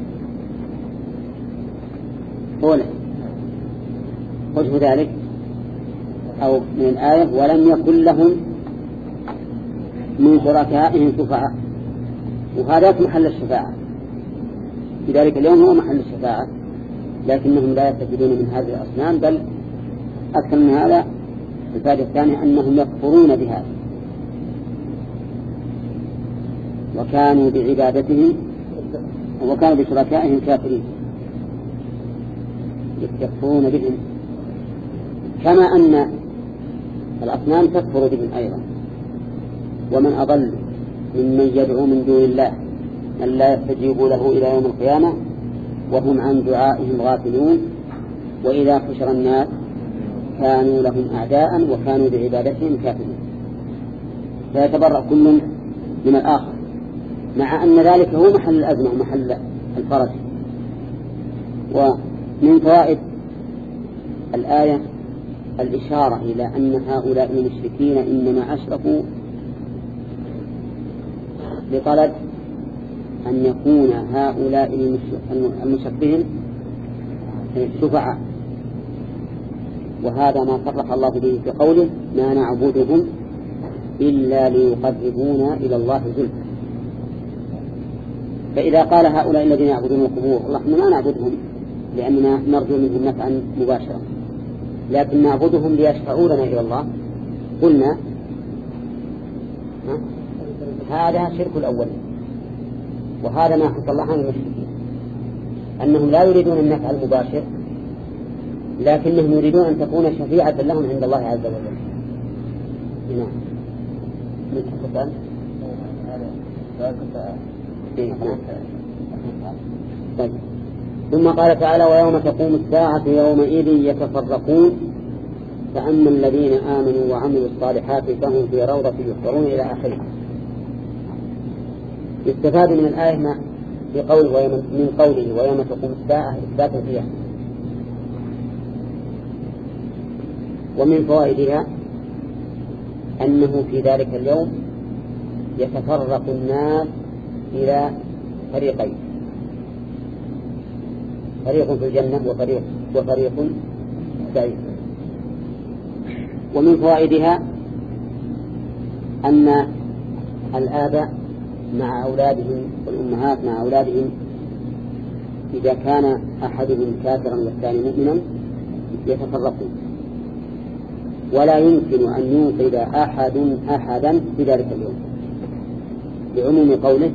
قوله وجه ذلك أو من الآية ولم يكن لهم من شركائهم شفعاء، وهذا محل الشفاعة في ذلك اليوم هو محل الشفاعة، لكنهم لا يستفيدون من هذه الأصنام، بل أكثر من هذا الفائدة الثانية أنهم يكفرون بهذا وكانوا بعبادتهم وكانوا بشركائهم كافرين يكفرون بهم، كما أن الأصنام تكفر بهم أيضا. ومن أضل ممن يدعو من دون الله من لا يستجيب له إلى يوم القيامة وهم عن دعائهم غافلون وإذا حشر الناس كانوا لهم أعداء وكانوا بعبادتهم كافرين. فيتبرأ كل من الآخر، مع أن ذلك هو محل الأزمة ومحل الفرج. ومن فوائد الآية الإشارة إلى أن هؤلاء المشركين إنما أشركوا بطلب أن يكون هؤلاء المشركين شفعاء، وهذا ما صرح الله به في قوله ما نعبدهم إلا ليقربونا إلى الله زلفى. فإذا قال هؤلاء الذين يعبدون القبور الله ما نعبدهم لأننا نرجو منهم نفعا مباشرا، لكن نعبدهم ليشفعوا لنا إلى الله، قلنا هذا شرك الأول. وهذا ما حكى الله عن المشركين أنهم لا يريدون النفع المباشر، لكنهم يريدون أن تكون شفيعة لهم عند الله عز وجل. نعم. من حكتان طيب. ثم قال تعالى ويوم تقوم الساعة يومئذ يتفرقون فأما الذين آمنوا وعملوا الصالحات فهم في روضة يحشرون إلى آخره. يستفاد من الآية ما في قوله من قوله ويوم تقوم الساعة إثبات القيامة. ومن فوائدها أنه في ذلك اليوم يتفرق الناس إلى فريقين، فريق في الجنة وفريق وفريق سعيد. ومن فوائدها أن الآباء مع أولادهم والأمهات مع أولادهم إذا كان أحدهم كافرا والثاني مؤمنا يتفرقون، ولا يمكن أن ينقذ أحد أحدا في ذلك اليوم لعموم قوله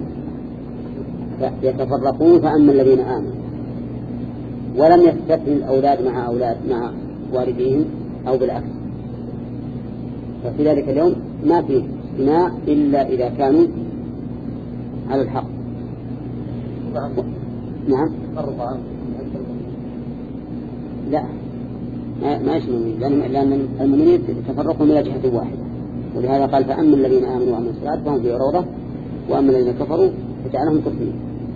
يتفرقون فأما الذين آمنوا، ولم يستثني الأولاد مع أولاد مع والديهم أو بالعكس. ففي ذلك اليوم ما فيه استثناء إلا إذا كانوا على الحق. نعم. لا ما يشمل، لأن المؤمنين تفرقوا إلى جهة واحدة، ولهذا قال فأما الذين آمنوا وعملوا الصالحات فهم في روضة وأما الذين كفروا فجعلهم كفرين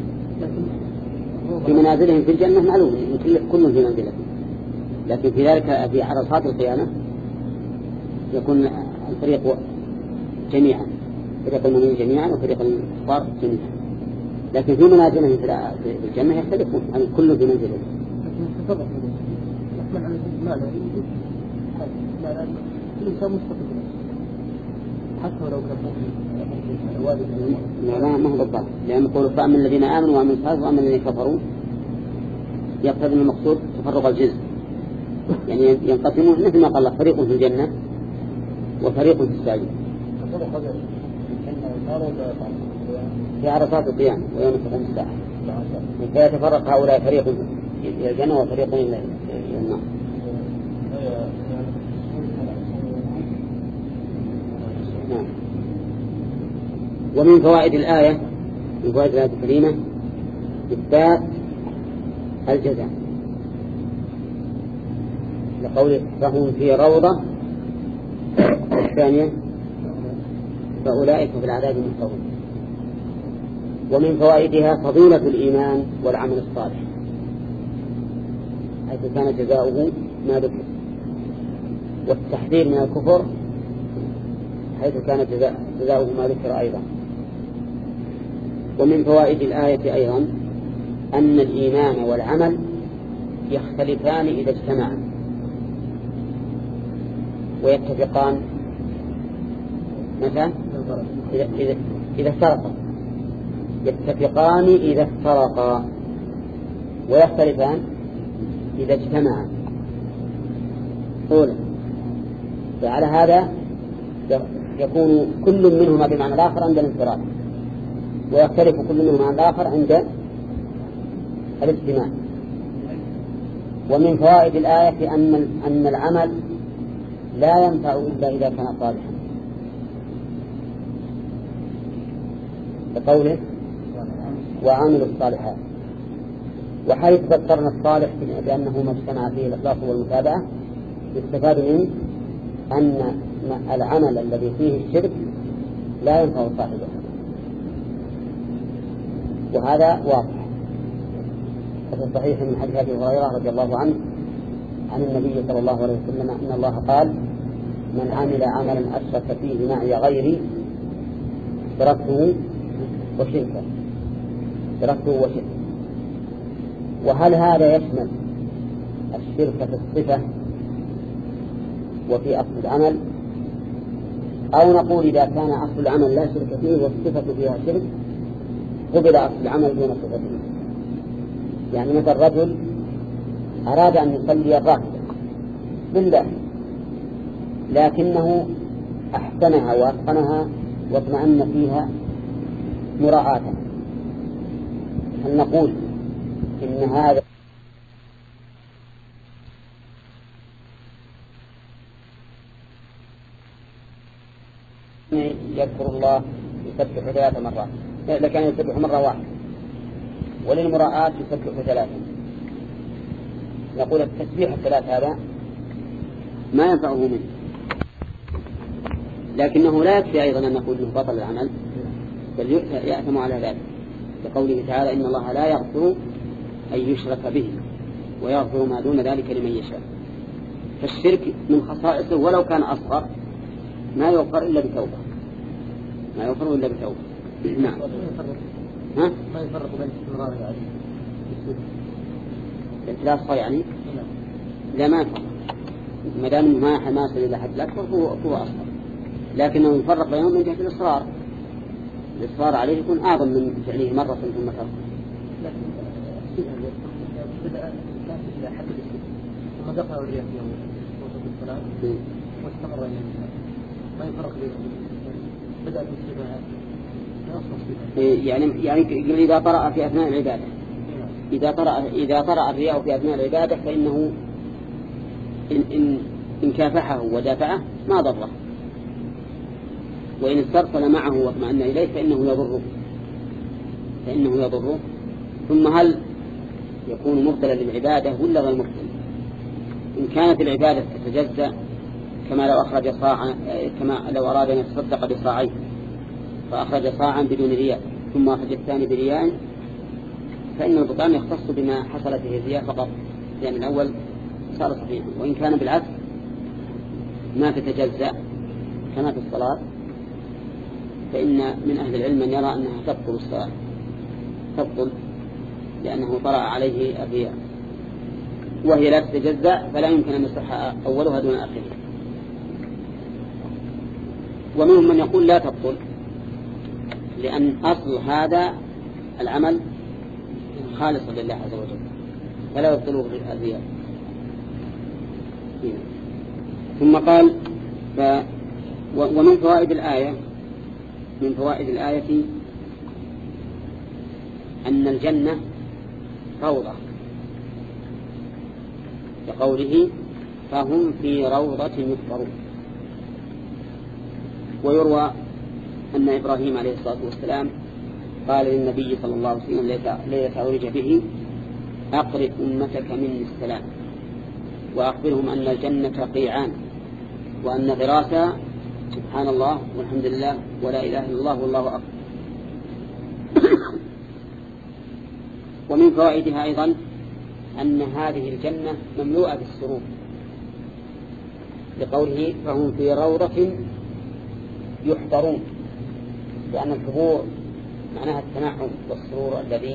في منازلهم في الجنة معلوم كل في منزلة، لكن في ذلك في عرصات القيامة يكون الفريق جميعا، فريق المؤمنين جميعا وفريق الكفار جميعا، لكن في منازلهم في الجنة يختلفون عن كل في منزله. حتى ولو كان لا ما هو بالضبط، لأن يقول فأما الذين آمنوا وعملوا الصالحات وأما الذين كفروا يقتضي المقصود تفرق الجزء، يعني ينقسمون مثل ما قال فريق في الجنة وفريق في السعير في عرصات القيامة ويوم تقوم الساعة، فيتفرق هؤلاء فريق إلى الجنة وفريق إلى النار. نعم. ومن فوائد الآية من فوائد الآية الكريمة إثبات الجزاء لقوله فهم في روضة، الثانية فأولئك في العذاب محضرون. ومن فوائدها فضيلة الإيمان والعمل الصالح حيث كان جزاؤه ما ذكر، والتحذير من الكفر حيث كان جزاؤه ما ذكر أيضا. ومن فوائد الآية أيضا أن الإيمان والعمل يختلفان إذا اجتمعا ويتفقان مثلا إذا إذا افترقا، يتفقان إذا افترقا ويختلفان إذا اجتمعا. أولا فعلى هذا يكون كل منهما بمعنى الآخر عند الانفراد، ويختلف كل منهما عن الآخر عند الاجتماع. ومن فوائد الآية أن أن العمل لا ينفع إلا إذا كان صالحا، بقوله وعملوا الصالحات، وحيث فسرنا الصالح بأنه ما اجتمع فيه الإخلاص والمتابعة يستفاد منه أن العمل الذي فيه الشرك لا ينفع صاحبه، وهذا واضح. وفي الصحيح من حديث أبي هريرة رضي الله عنه عن النبي صلى الله عليه وسلم أن الله قال: من عمل عملا أشرك فيه معي غيري تركته وشركه تركته وشركه. وهل هذا يشمل الشرك في الصفة وفي أصل العمل، أو نقول إذا كان أصل العمل لا شرك فيه والصفة فيها شرك قبل أصل العمل دون صفته؟ يعني مثل رجل أراد أن يصلي الركعة بالله لكنه أحسنها وأتقنها واطمأن فيها مراعاة، هل نقول إن هذا يذكر الله يسبح ثلاث مرات، لكن يسبح مرة واحدة، وللمراعاة يسبح ثلاثة؟ نقول التسبيح الثلاث هذا ما ينفعه منه، لكنه لا يكفي أيضا أن نقول له بطل العمل، بل يأثم على ذلك لقوله تعالى: إن الله لا يغفر أن يشرك به ويغفر ما دون ذلك لمن يشاء. فالشرك من خصائصه ولو كان أصغر ما يغفر إلا بتوبة، ما يغفر إلا بتوبة. نعم. ها؟ ما يفرق بين استمرار يعني الثلاثة يعني؟ لا، ما يفرق ما دام ما حماس إلى حد الأكبر هو هو أصغر، لكنه يفرق بينهم من جهة الإصرار. الإصرار عليه يكون أعظم من فعله مرة ثم ترك. لكن بدأ إلى حد الإسلام ثم دخل الرياء في يوم الصلاة واستمر إلى ما يفرق بينهم. بدأ بالصفة يعني يعني إذا طرأ في أثناء العبادة إذا طرأ إذا طرأ الرياء في أثناء العبادة فإنه إن إن إن كافحه ودافعه ما ضره، وإن استرسل معه واطمأن إليه فإنه يضره فإنه يضره. ثم هل يكون مبطلا للعبادة ولا غير مبطل؟ إن كانت العبادة تتجزأ كما لو أخرج صاعا، كما لو أراد أن يتصدق بصاعين فأخرج صاعا بدون رياء ثم أخرج الثاني برياء، فإن البطلان يختص بما حصل فيه الرياء فقط، لأن يعني الأول صار صحيحا. وإن كان بالعكس ما تتجزأ كما في الصلاة فإن من أهل العلم من يرى أنها تبطل الصلاة تبطل لأنه طرأ عليه الرياء، وهي لا تتجزأ فلا يمكن أن يصح أولها دون آخرها. ومنهم من يقول لا تبطل لأن أصل هذا العمل خالصا لله عز وجل فلا يبطله الرياء. ثم قال ف ومن فوائد الآية من فوائد الآية أن الجنة روضة، لقوله فهم في روضة يحبرون. ويروى أن إبراهيم عليه الصلاة والسلام قال للنبي صلى الله عليه وسلم ليس عرج به: أقرئ أمتك مني السلام وأخبرهم أن الجنة قيعان وأن غراسها سبحان الله والحمد لله ولا إله إلا الله والله أكبر. ومن فوائدها أيضا أن هذه الجنة مملوءة بالسرور، لقوله فهم في روضة يحبرون، لأن الحبور معناها التنعم والسرور الذي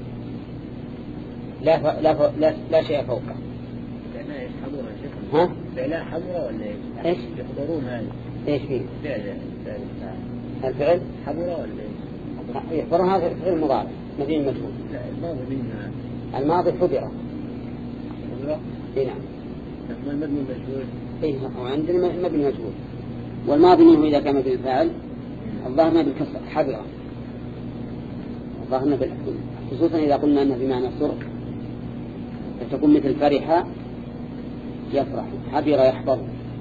لا ف... لا, ف... لا لا شيء فوقه. لأنها يحبرون شيخ. ها؟ فعلها حبرة ولا إيش؟ إيش؟ يحضرون هذه. إيش فيه؟ فعل الفعل حبرة ولا إيش؟ يحبرون هذا فعل مضارع مبني مجهول. لا الماضي منها. الماضي حبرة. حبرة؟ إيه نعم. ما مبني مجهول. إيه وعندنا مبني مجهول. والماضي منه إذا كان بالفعل الظاهر بالكسر حبرة. الظاهر بالحكم خصوصا إذا قلنا أنه بمعنى سر فتكون مثل فرح يفرح، حبر يحبر.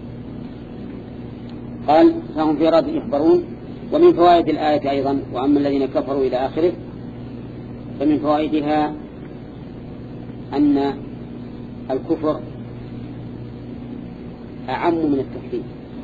قال فهم في روضة يحبرون. ومن فوائد الآية أيضا وأما الذين كفروا إلى آخره فمن فوائدها أن الكفر أعم من التكذيب،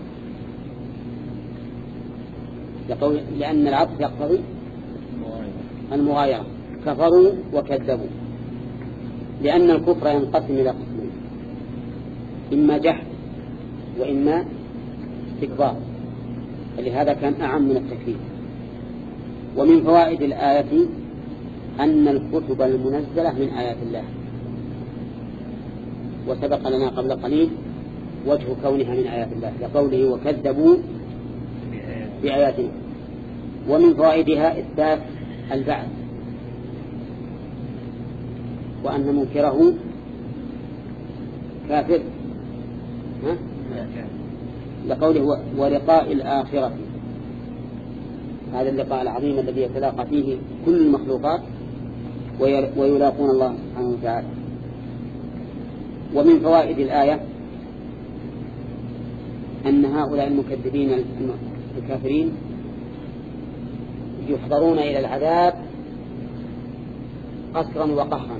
لأن العطف يقتضي المغايرة، كفروا وكذبوا، لأن الكفر ينقسم إلى قسمين، إما جحد وإما استكبار، فلهذا كان أعم من التكذيب. ومن فوائد الآية أن الكتب المنزلة من آيات الله، وسبق لنا قبل قليل وجه كونها من آيات الله لقوله وكذبوا بآياتنا. ومن فوائدها إثبات البعث، وأن منكره كافر، ها؟ لقوله ولقاء الآخرة، هذا اللقاء العظيم الذي يتلاقى فيه كل المخلوقات ويلاقون الله سبحانه وتعالى. ومن فوائد الآية أن هؤلاء المكذبين الكافرين يحضرون إلى العذاب قسرا وقهرا،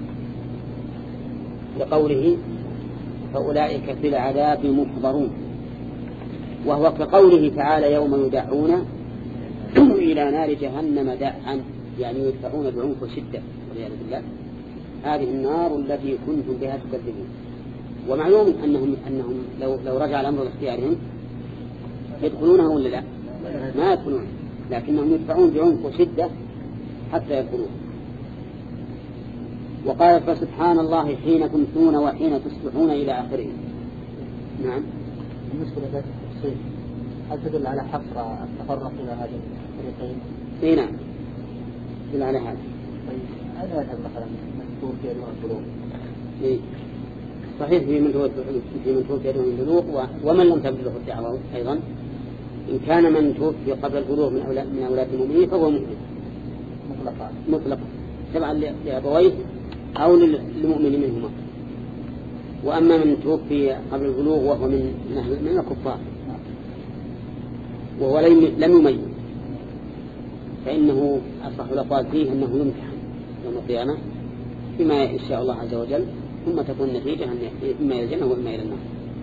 لقوله فأولئك في العذاب محضرون، وهو كقوله تعالى يوم يدعون إلى نار جهنم دعا، يعني يدفعون بعنف وشدة والعياذ بالله، هذه النار التي كنتم بها تكذبون. ومعلوم أنهم, أنهم لو, لو رجع الأمر لاختيارهم يدخلونها ولا لا؟ ما يدخلون، لكنهم يدفعون بعنف وشدة حتى يدخلون. وقال فسبحان الله حين تمسون وحين تصبحون إلى آخره. نعم. بالنسبة لذلك التفصيل هل تدل على حصر التفرق إلى هذه الفريقين؟ اي نعم تدل على هذا. طيب هذا يذهب مثلا مذكور في ألوان البلوغ. إيه صحيح، في من في من توفي ألوان البلوغ، ومن لم تبلغه الدعوة أيضا، إن كان من توفي قبل البلوغ من أولاد من أولاد المؤمنين فهو مؤمن مطلقا مطلقا تبعا لأبويه أو للمؤمن منهما. وأما من توفي قبل البلوغ وهو من من الكفار وهو لم يميز فإنه أصح الأقوال فيه أنه يمتحن يوم القيامة بما يشاء الله عز وجل، ثم تكون النتيجة أن إما إلى الجنة وإما إلى النار.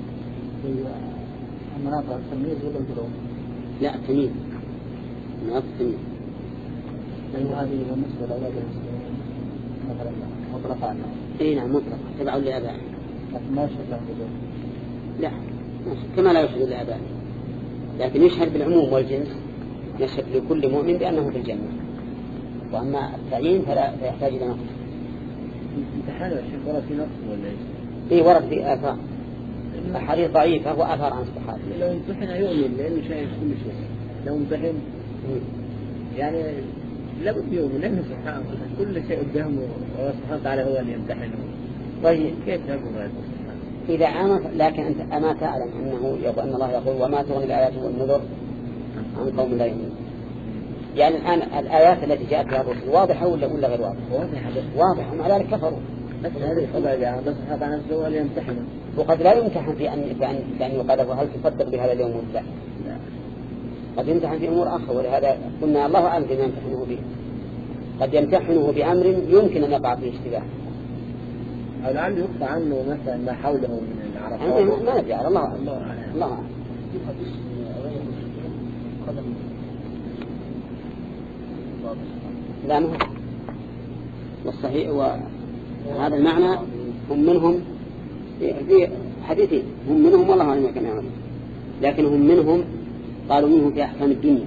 المناطق التمييز ولا البلوغ؟ لا التمييز، مناطق التمييز. لأن هذه بالنسبة لأولاد المسلمين مثلا مطلقة. إيه نعم مطلقة تبع لآبائهم، لكن ما يشهد لهم بالجنة. لا كما لا يشهد لآبائهم، لكن يشهد بالعموم والجنس، يشهد لكل مؤمن بأنه في الجنة. وأما التعيين فلا يحتاج إلى نقص. امتحان الشيخ ورد في نقص ولا إيش؟ إيه ورد في آثار أحاديث ضعيفة وآثار عن الصحابة. لو امتحن يؤمن لأنه شايف كل شيء، لو امتحن يعني لابد يؤمن لأنه سبحانه كل شيء قدامه سبحانه وتعالى هو اللي يمتحنه. طيب كيف يقول هذا؟ إذا عام، لكن أنت أما تعلم أنه يقول أن الله يقول وما تغني الآيات والنذر عن قوم لا يؤمنون. يعني الآن الآيات التي جاءت فيها الرسل واضحة ولا ولا غير واضحة؟ واضحة واضحة، ومع ذلك كفروا. بس هذه خبر يعني بس هذا نفسه هو اللي يمتحنه. وقد لا يمتحن في أن في أن في أن يقال هل تصدق بهذا اليوم ولا لا؟ قد يمتحن في أمور أخرى، ولهذا قلنا الله أعلم بما يمتحنه به. قد يمتحنه بأمر يمكن أن يقع فيه اشتباه، أو لعل يخفى عنه مثلا ما حوله من العرفات. ما ندري، الله أعلم. الله أعلم. لا مهم. والصحيح وهذا المعنى هم منهم في حديثين، هم منهم والله أعلم كما يعلم، لكن هم منهم قالوا منهم في أحكام الدنيا.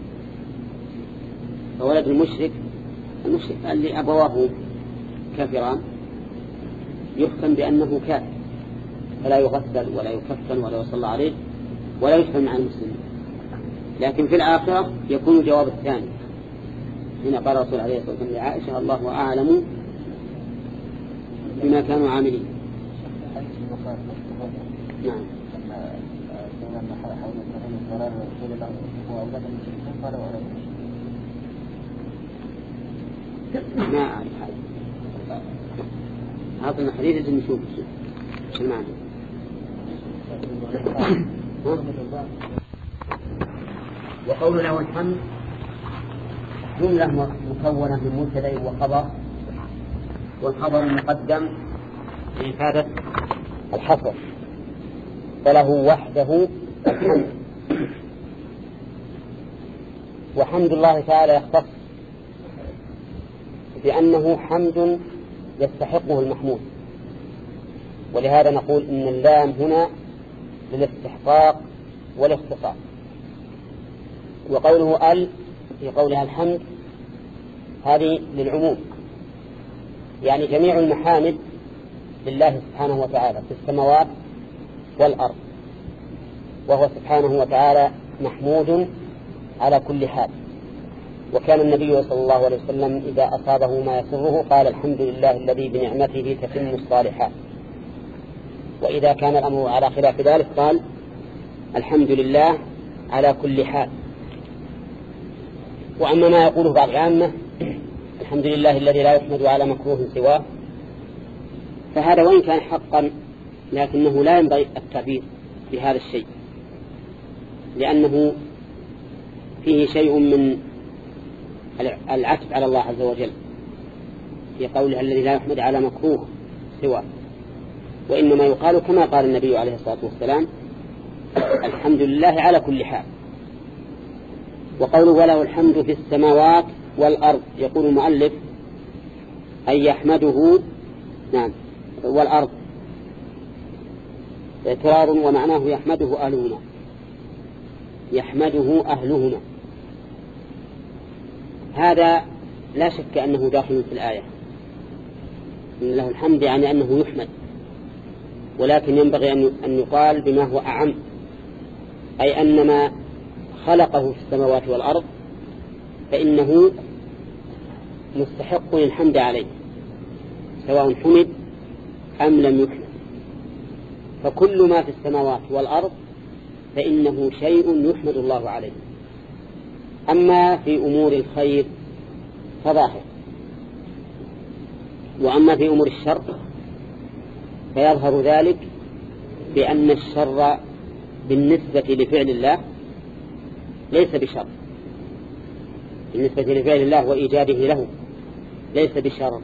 فولد المشرك المشرك اللي أبواه كافران يحكم بأنه كافر، فلا يغسل ولا يكفن ولا يصلى عليه ولا يدفن مع المسلمين. لكن في الآخرة يكون الجواب الثاني. هنا قال رسول عليه الصلاة والسلام لعائشة الله أعلم بما كانوا عاملين. نعم. ما أعرف هذا. هذا حديث لازم نشوف شو المعنى. وقول له الحمد جملة مكونة من مبتدأ وخبر والخبر المقدم بإفادة الحصر، فله وحده الحمد. وحمد الله تعالى يختص بأنه حمد يستحقه المحمود، ولهذا نقول إن اللام هنا للاستحقاق والاختصاص. وقوله ال في قولها الحمد هذه للعموم، يعني جميع المحامد لله سبحانه وتعالى في السماوات والأرض، وهو سبحانه وتعالى محمود على كل حال. وكان النبي صلى الله عليه وسلم إذا أصابه ما يسره قال الحمد لله الذي بنعمته تتم الصالحات، وإذا كان الأمر على خلاف ذلك قال الحمد لله على كل حال. وأما ما يقوله بعض العامة الحمد لله الذي لا يحمد على مكروه سواه، فهذا وإن كان حقا لكنه لا ينبغي التعبير بهذا الشيء، لأنه فيه شيء من العتب على الله عز وجل في قوله الذي لا يحمد على مكروه سواه، وإنما يقال كما قال النبي عليه الصلاة والسلام الحمد لله على كل حال. وقوله وله الحمد في السماوات والأرض، يقول المؤلف أن يحمده نعم والأرض اعتراض، ومعناه يحمده أهلهما يحمده أهلهما. هذا لا شك أنه داخل في الآية، إن له الحمد يعني أنه يحمد، ولكن ينبغي أن يقال بما هو أعم، أي أن ما خلقه في السماوات والأرض فإنه مستحق للحمد عليه سواء حمد أم لم يحمد. فكل ما في السماوات والأرض فإنه شيء يحمد الله عليه. أما في أمور الخير فظاهر، وأما في أمور الشر فيظهر ذلك بأن الشر بالنسبة لفعل الله ليس بشر، بالنسبة لفعل الله وإيجاده له ليس بشر،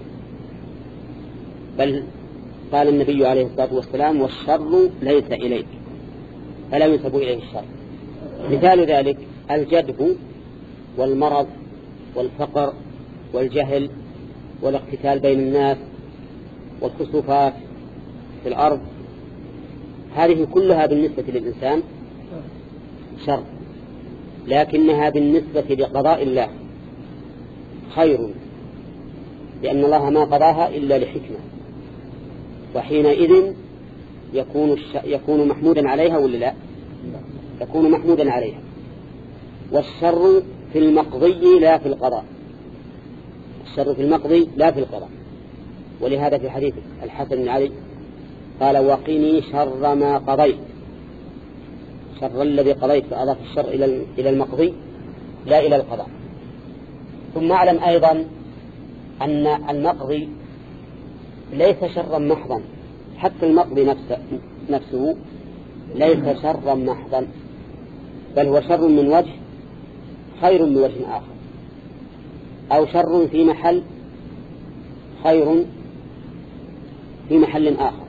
بل قال النبي عليه الصلاة والسلام والشر ليس إليك، فلا ينسب إليه الشر. مثال ذلك الجدب والمرض والفقر والجهل والاقتتال بين الناس والخسوفات في الأرض، هذه كلها بالنسبة للإنسان شر، لكنها بالنسبة لقضاء الله خير، لأن الله ما قضاها إلا لحكمة، وحينئذ يكون, الش... يكون محمودا عليها ولا لا؟ يكون محمودا عليها. والشر في المقضي لا في القضاء، الشر في المقضي لا في القضاء. ولهذا في حديث الحسن بن علي قال وقني شر ما قضيت، شر الذي قضيت، فأضاف الشر إلى المقضي لا إلى القضاء. ثم أعلم أيضا أن المقضي ليس شرا محضا، حتى المقضي نفسه, نفسه ليس شرا محضا، بل هو شر من وجه خير من وجه آخر، أو شر في محل خير في محل آخر.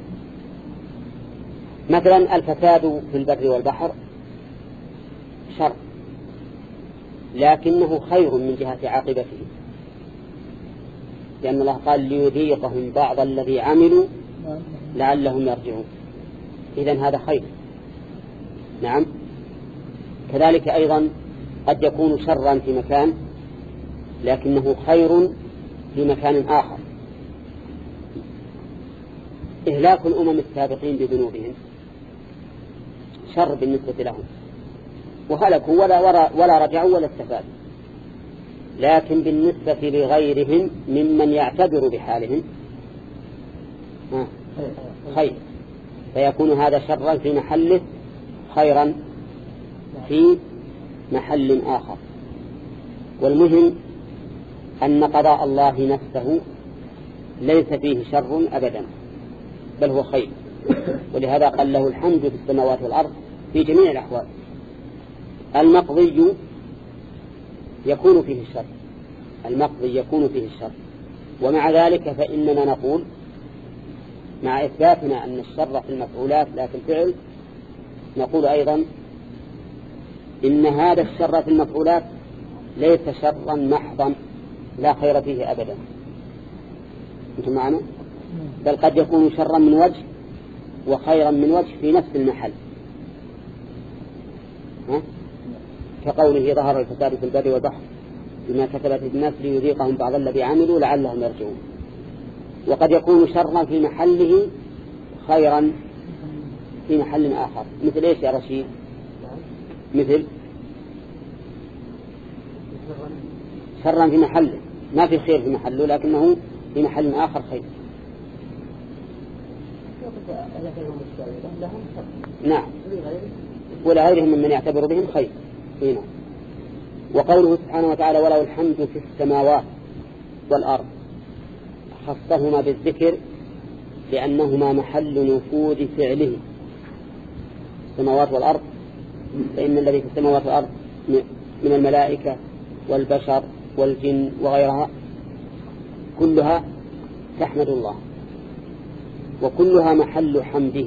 مثلا الفساد في البر والبحر شر، لكنه خير من جهة عاقبته، لأن الله قال ليذيقهم بعض الذي عملوا لعلهم يرجعون، إذن هذا خير. نعم. كذلك أيضا قد يكون شرا في مكان لكنه خير في مكان آخر. إهلاك الأمم السابقين بذنوبهم شر بالنسبة لهم، وهلكوا ولا, ولا رجعوا ولا استفادوا، لكن بالنسبة لغيرهم ممن يعتبر بحالهم خير، فيكون هذا شرا في محله خيرا في محل آخر. والمهم أن قضاء الله نفسه ليس فيه شر أبدا، بل هو خير، ولهذا قال له الحمد في السماوات والأرض في جميع الأحوال. المقضي يكون فيه الشر، المقضي يكون فيه الشر، ومع ذلك فإننا نقول مع إثباتنا أن الشر في المفعولات لا في الفعل، نقول أيضا إن هذا الشر في المفعولات ليس شرا محضا لا خير فيه أبدا. أنتم معنا؟ بل قد يكون شرا من وجه وخيرا من وجه في نفس المحل. ها؟ كقوله ظهر الفساد في البر والبحر بما كسبت الناس ليذيقهم بعض الذي عملوا لعلهم يرجعون. وقد يكون شرا في محله خيرا في محل آخر. مثل إيش يا رشيد؟ مثل شرا في محله ما في خير في محله لكنه في محل آخر خير. نعم، ولغيرهم ممن يعتبر بهم خير. هنا وقوله سبحانه وتعالى وله الحمد في السماوات والأرض خصهما بالذكر لأنهما محل نفوذ فعله. السماوات والأرض، فإن الذي في السماوات والأرض من الملائكة والبشر والجن وغيرها كلها تحمد الله وكلها محل حمده.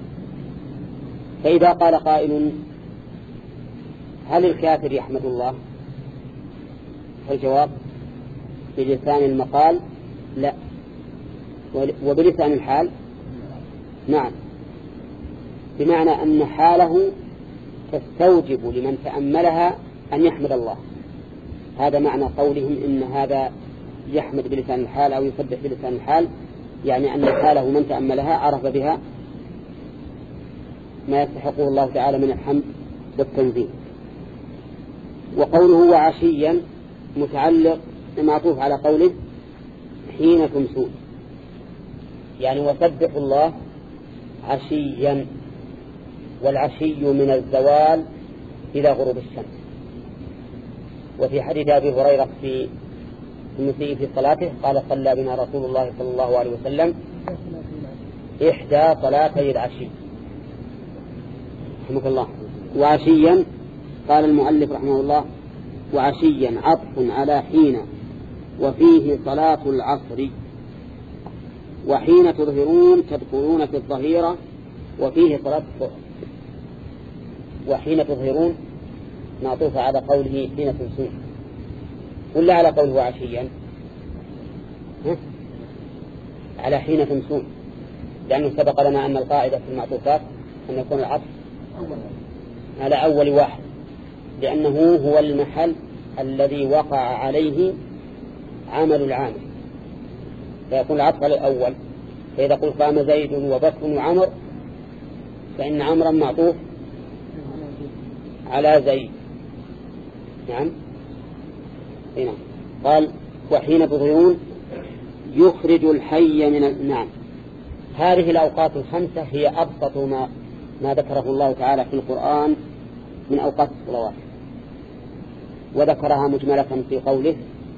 فإذا قال قائل هل الكافر يحمد الله؟ فالجواب بلسان المقال لا، وبلسان الحال نعم، بمعنى أن حاله تستوجب لمن تأملها أن يحمد الله. هذا معنى قولهم إن هذا يحمد بلسان الحال أو يسبح بلسان الحال، يعني أن حاله من تأملها عرف بها ما يستحقه الله تعالى من الحمد والتنزيه. وقوله وعشيا متعلق معطوف على قوله حين تمسون، يعني وسبح الله عشيا، والعشي من الزوال إلى غروب الشمس. وفي حديث أبي هريرة في المسيء في صلاته قال صلى بنا رسول الله صلى الله عليه وسلم إحدى صلاتي العشي. رحمك الله. وعشيا قال المؤلف رحمه الله وعشيا عطف على حين وفيه صلاة العصر، وحين تظهرون تدخلون في الظهيرة وفيه صلاة الظهر. وحين تظهرون معطوف على قوله حين تمسون ولا على قوله عشيا؟ على حين تمسون، لأنه سبق لنا أن القاعدة في المعطوفات أن يكون العطف على أول واحد، لأنه هو المحل الذي وقع عليه عمل العامل، فيكون العطف على الأول. فإذا قل قام زيد وبكر وعمر فإن عمرا معطوف على زيد. نعم هنا قال وحين تظهرون يخرج الحي من النعم. هذه الأوقات الخمسة هي أبسط ما, ما ذكره الله تعالى في القرآن من أوقات الصلوات، وذكرها مجملة في قوله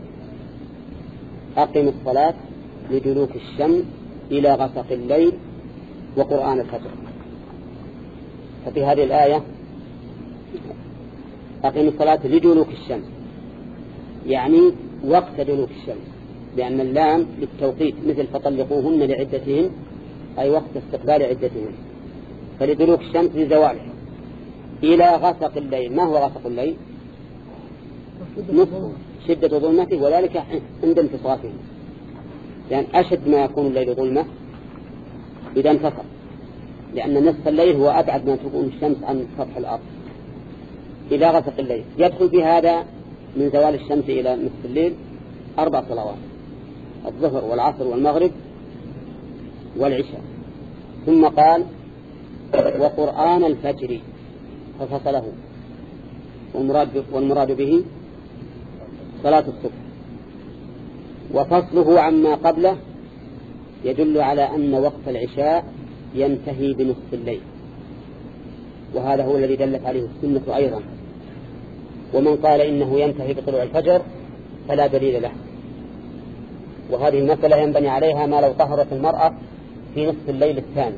أقم الصلاة لدلوك الشمس إلى غسق الليل وقرآن الفجر. ففي هذه الآية أقم الصلاة لدلوك الشمس يعني وقت دلوك الشمس، لأن اللام للتوقيت مثل فطلقوهن لعدتهن أي وقت استقبال عدتهن، فلدلوك الشمس لزوالها إلى غسق الليل. ما هو غسق الليل؟ نصف شدة ظلمته، وذلك عند انتصافه، لأن أشد ما يكون الليل ظلمة إذا انتصف، لأن نصف الليل هو أبعد ما تكون الشمس عن سطح الأرض. إلى غسق الليل يدخل في هذا من زوال الشمس إلى نصف الليل أربع صلوات: الظهر والعصر والمغرب والعشاء. ثم قال وقرآن الفجر ففصله، والمراد, والمراد به صلاة الصبح. وفصله عما قبله يدل على أن وقت العشاء ينتهي بنصف الليل، وهذا هو الذي دلت عليه السنة أيضا. ومن قال إنه ينتهي بطلوع الفجر فلا دليل له. وهذه المسألة ينبني عليها ما لو طهرت المرأة في نصف الليل الثاني،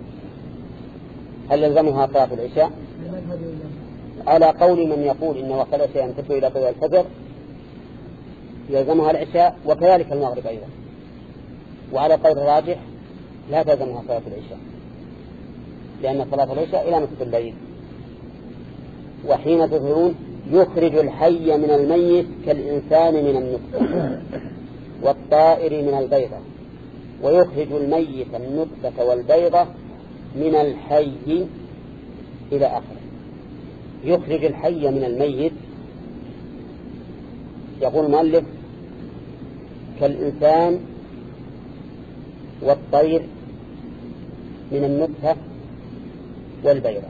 هل يلزمها صلاة العشاء؟ على قول من يقول إن وقت العشاء ينتهي إلى طلوع الفجر يلزمها العشاء وكذلك المغرب أيضا. وعلى قول الراجح لا تلزمها صلاة العشاء، لأن صلاة العشاء إلى نصف الليل. وحين تظهرون يخرج الحي من الميت كالإنسان من النطفة والطائر من البيضة، ويخرج الميت النطفة والبيضة من الحي إلى آخره. يخرج الحي من الميت، يقول المؤلف كالإنسان والطير من النطفة والبيضة.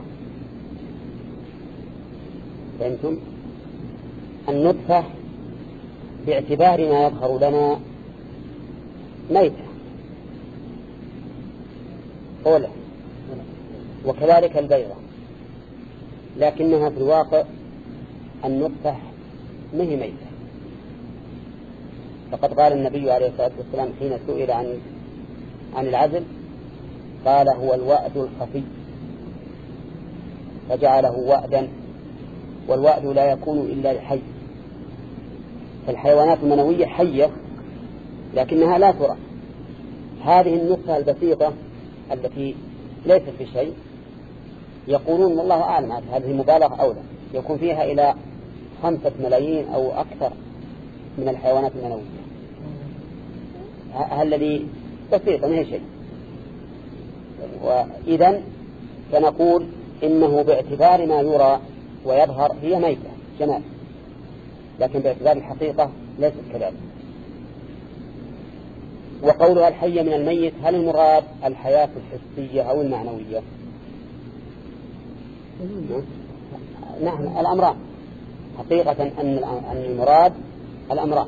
فهمتم؟ النطفة باعتبار ما يظهر لنا ميتة أولا، وكذلك البيضة، لكنها في الواقع النطفة ما هي ميتة. فقد قال النبي عليه الصلاة والسلام حين سئل عن عن العزل قال هو الوأد الخفي، فجعله وأدا، والوأد لا يكون إلا لحي. فالحيوانات المنوية حية لكنها لا ترى. هذه النطفة البسيطة التي ليست بشيء يقولون والله أعلم هذه مبالغة أولى، يكون فيها إلى خمسة ملايين أو أكثر من الحيوانات المنوية. الذي بسيطة ما هي شيء. وإذن فنقول إنه باعتبار ما يرى ويظهر هي ميتة جمال، لكن باعتبار الحقيقة ليست كذلك. وقولها الحي من الميت هل المراد الحياة الحسية أو المعنوية؟ نعم الأمران، حقيقة أن أن المراد الأمران.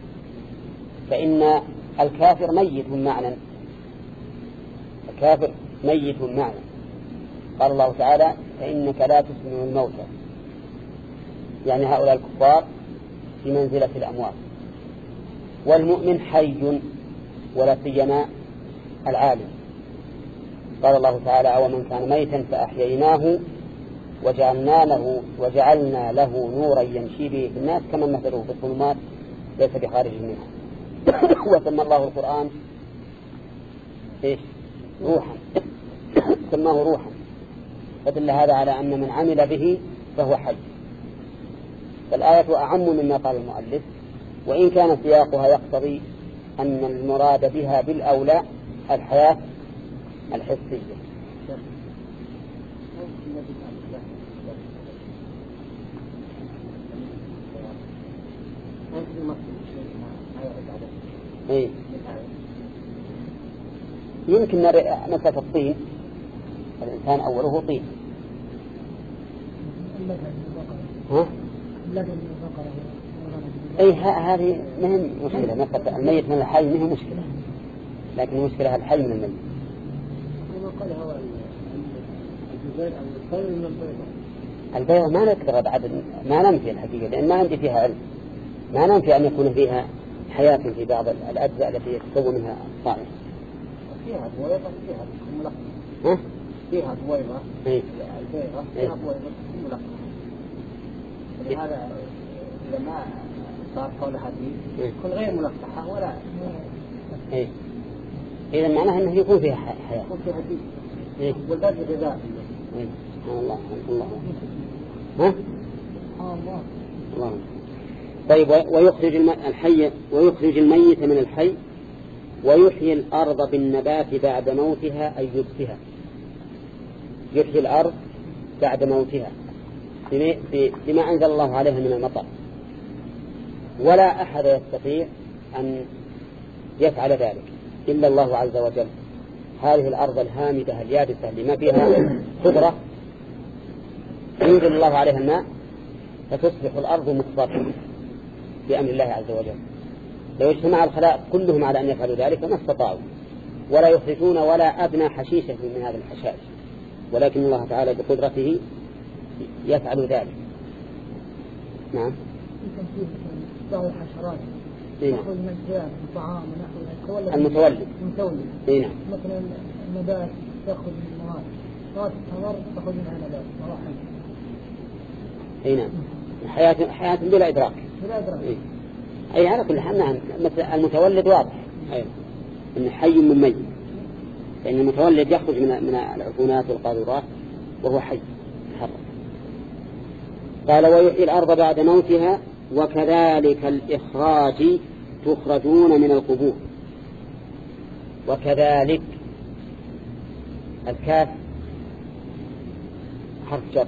فإن الكافر ميت معنى، الكافر ميت معنى. قال الله تعالى فإنك لا تسمع الموتى، يعني هؤلاء الكفار في منزلة الأموات. والمؤمن حي ولا سيما العالم. قال الله تعالى أو من كان ميتا فأحييناه وجعلنا له وجعلنا له نورا يمشي به في الناس كمن مثله في الظلمات ليس بخارج منها. وسمى الله القرآن إيش؟ روحا، سماه روحا، فدل هذا على أن من عمل به فهو حي. فالآية أعم مما قال المؤلف، وإن كان سياقها يقتضي أن المراد بها بالأولى الحياة الحسية. إيه؟ يمكن مسألة الطين، الإنسان أوله طين. ها؟ أي هذه مهم مشكلة، مسألة الميت من الحي مهم مشكلة، لكن المشكلة الحي من الميت. البيضة ما نقدر بعد ما ننفي الحقيقة، لأن ما عندي فيها علم، ما ننفي أن يكون فيها حياة في بعض الأجزاء التي يتكون منها الصائم. فيها بويضة فيها ملقمة. ها؟ فيها بويضة. إيه؟ البيضة فيها بويضة ملقمة. لهذا لما صار قول حديث يكون غير ملقحة ولا. إيه؟ إذا معناه أنه يكون فيها حياة. يكون فيها حديث. إيه؟ والباقي غذاء. إيه؟ سبحان الله. الله. ها؟ الله. الله. طيب ويخرج الحي ويخرج الميت من الحي ويحيي الأرض بالنبات بعد موتها أي يبسها. يحيي الأرض بعد موتها بما أنزل الله عليها من المطر، ولا أحد يستطيع أن يفعل ذلك إلا الله عز وجل. هذه الأرض الهامدة اليابسة لما فيها قدرة ينزل الله عليها الماء فتصبح الأرض مخضرة بأمر الله عز وجل. لو اجتمع الخلائق كلهم على أن يفعلوا ذلك ما استطاعوا، ولا يخرجون ولا أدنى حشيشة من هذا الحشائش، ولكن الله تعالى بقدرته يفعل ذلك. نعم. بعض الحشرات تأخذ من الجان الطعام ونحو المتولد المتولد. نعم. مثلا النبات تأخذ من المواد، مواد الثمر تأخذ منها نبات مراحل. نعم. حياة حياة بلا إدراك. بلا إدراك. إيه؟ أي على كل حال نعم، مثل المتولد واضح أيضا إن حي من ميت، لأن المتولد يخرج من من العفونات والقاذورات وهو حي حر. قال ويحيي الأرض بعد موتها وكذلك الإخراج تخرجون من القبور. وكذلك الكاف حرف جر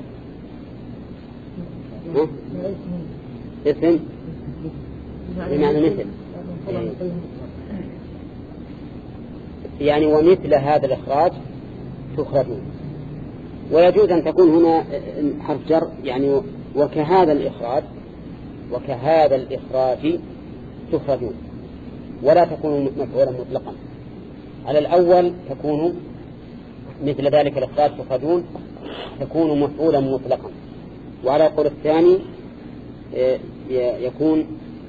اسم بمعنى مثل، يعني ومثل هذا الإخراج تخرجون. ويجوز أن تكون هنا حرف جر يعني وكهذا الإخراج وكهذا الإخراج تخرجون، ولا تكون مفعولا مطلقا. على الأول تكون مثل ذلك الإخراج تخرجون تكون مفعولا مطلقا، وعلى القول الثاني يكون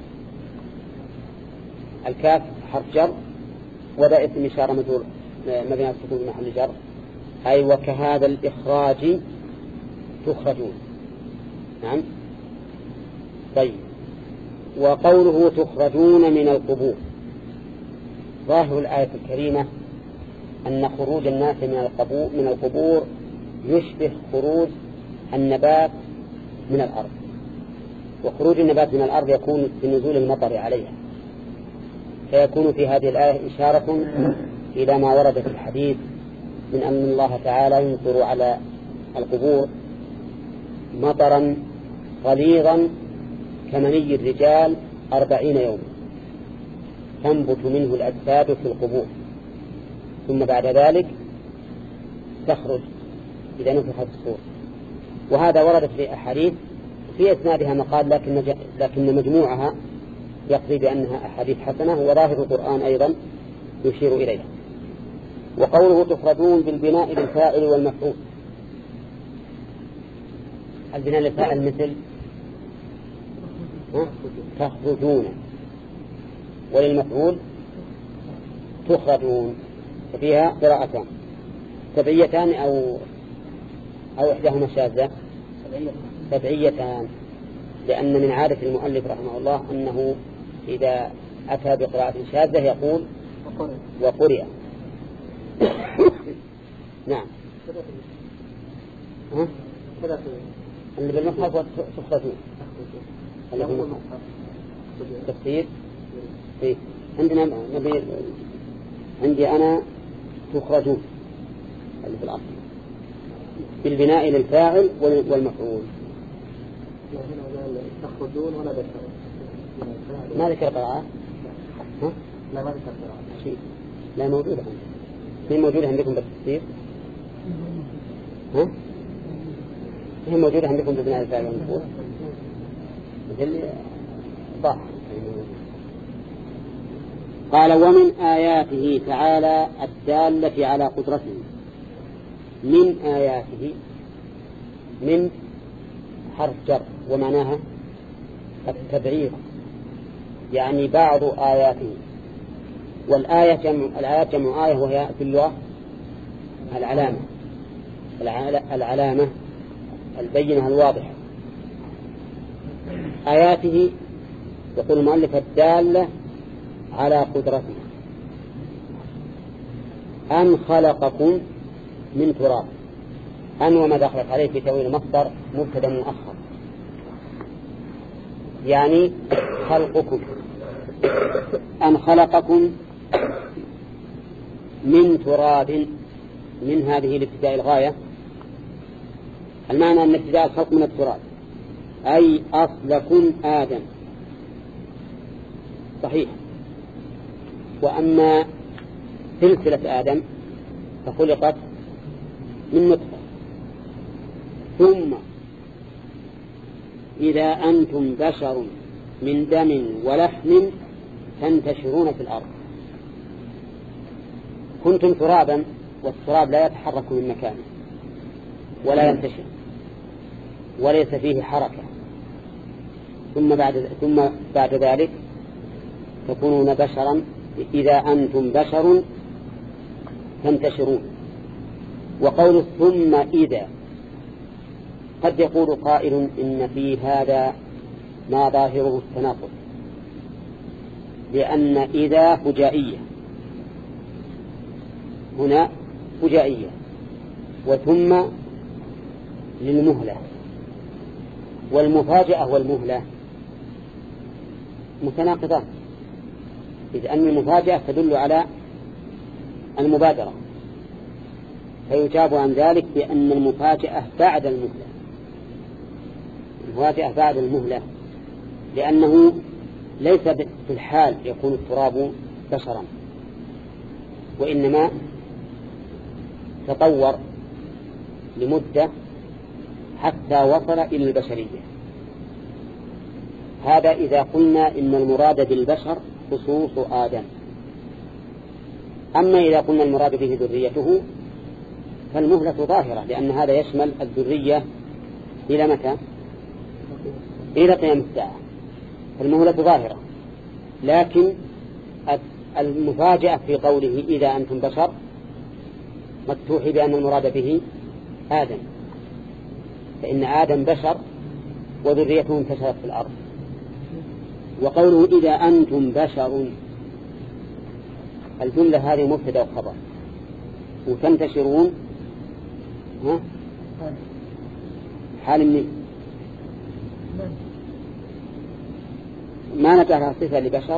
الكاف حرف جر وذا اسم إشارة مجرور مبني على السكون في محل جر، أي وكهذا الإخراج تخرجون. نعم. طيب وقوله تخرجون من القبور، ظاهر الآية الكريمة أن خروج الناس من القبور من القبور يشبه خروج النبات من الأرض، وخروج النبات من الأرض يكون بنزول المطر عليها، فيكون في هذه الآية إشارة إلى ما ورد في الحديث من أن الله تعالى يمطر على القبور مطرا غليظا كمني الرجال أربعين يوما تنبت منه الأجساد في القبور، ثم بعد ذلك تخرج إذا نفخت الصور. وهذا وردت في أحاديث في إسنادها مقال، لكن لكن مجموعها يقضي بأنها أحاديث حسنة، وظاهر القرآن أيضا يشير إليها. وقوله تخرجون بالبناء للفاعل والمفعول، البناء للفاعل مثل تخرجون، وللمفعول تخرجون، ففيها قراءتان سبعيتان أو أو إحداهما شاذة سبعيتان، لأن من عادة المؤلف رحمه الله أنه إذا أتى بقراءة شاذة يقول وقرئ. نعم. ها؟ اللي بالمصحف تخرجون اللي بالمصحف تفسير في عندنا نبي عندي أنا تخرجون اللي في الأصل بالبناء للفاعل والمفعول. تخرجون ولا ذكر ما ذكر قراءة؟ ها؟ لا ما ذكر قراءة شيء لا موجودة عندكم. هي موجودة عندكم بالتفسير؟ ها؟ هي موجودة عندكم بالبناء للفاعل والمفعول؟ مثل ضاح. قال ومن آياته تعالى الدالة على قدرته. من آياته من حرف جر ومعناها التبعير، يعني بعض آياته. والآية جمع الآيات جمع آية، وهي في اللغة العلامة العلامة البينة الواضحة. آياته يقول المؤلف الدالة على قدرته، أن خلقكم من تراب. أن وما دخلت عليه في تأويل مصدر مبتدا مؤخر، يعني خلقكم. أن خلقكم من تراب، من هذه الابتداء الغاية، المعنى أن ابتداء الخلق من التراب أي أصلكم آدم، صحيح. وأما سلسلة آدم فخلقت من نطفة، ثم إذا أنتم بشر من دم ولحم تنتشرون في الأرض. كنتم ترابا، والتراب لا يتحرك من مكانه ولا ينتشر وليس فيه حركة، ثم بعد ثم بعد ذلك تكونون بشرا إذا أنتم بشر تنتشرون. وقول ثم إذا، قد يقول قائل إن في هذا ما ظاهره التناقض، لأن إذا فجائية، هنا فجائية، وثم للمهلة، والمفاجأة والمهلة متناقضان، إذ أن المفاجأة تدل على المبادرة، فيجاب عن ذلك بأن المفاجأة بعد المهلة، المفاجأة بعد المهلة، لأنه ليس في الحال يكون التراب بشرا، وإنما تطور لمدة حتى وصل إلى البشرية. هذا إذا قلنا إن المراد بالبشر خصوص آدم. أما إذا قلنا المراد به ذريته فالمهلة ظاهرة، لأن هذا يشمل الذرية إلى متى؟ إلى قيام الساعة، فالمهلة ظاهرة. لكن المفاجأة في قوله إذا أنتم بشر مفتوح بأن المراد به آدم، فإن آدم بشر وذريته انتشرت في الأرض. وقوله إذا أنتم بشر، الجملة هذه مبتدأ وخبر، وتنتشرون ها حال مني ما نجعلها صفة لبشر،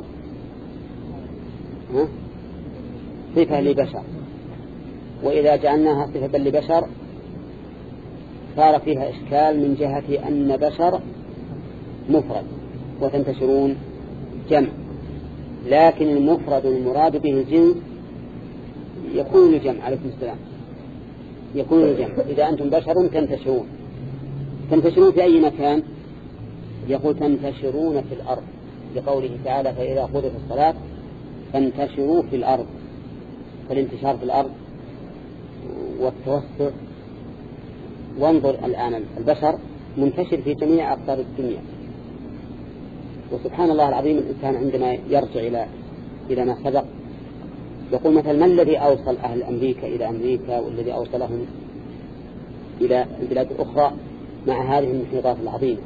ها صفة لبشر، وإذا جعلناها صفة لبشر صار فيها إشكال من جهة أن بشر مفرد وتنتشرون جمع، لكن المفرد المراد به الجنس يكون الجمع. عليكم السلام. يكون الجمع إذا أنتم بشر تنتشرون. تنتشرون في أي مكان؟ يقول تنتشرون في الأرض، لقوله تعالى فإذا قضيت الصلاة فانتشروا في الأرض، فالانتشار في الأرض والتوسع. وانظر الآن البشر منتشر في جميع أقطار الدنيا، وسبحان الله العظيم الإنسان عندما يرجع إلى إلى ما سبق يقول مثلا ما الذي أوصل أهل أمريكا إلى أمريكا، والذي أوصلهم إلى البلاد الأخرى مع هذه المحيطات العظيمة؟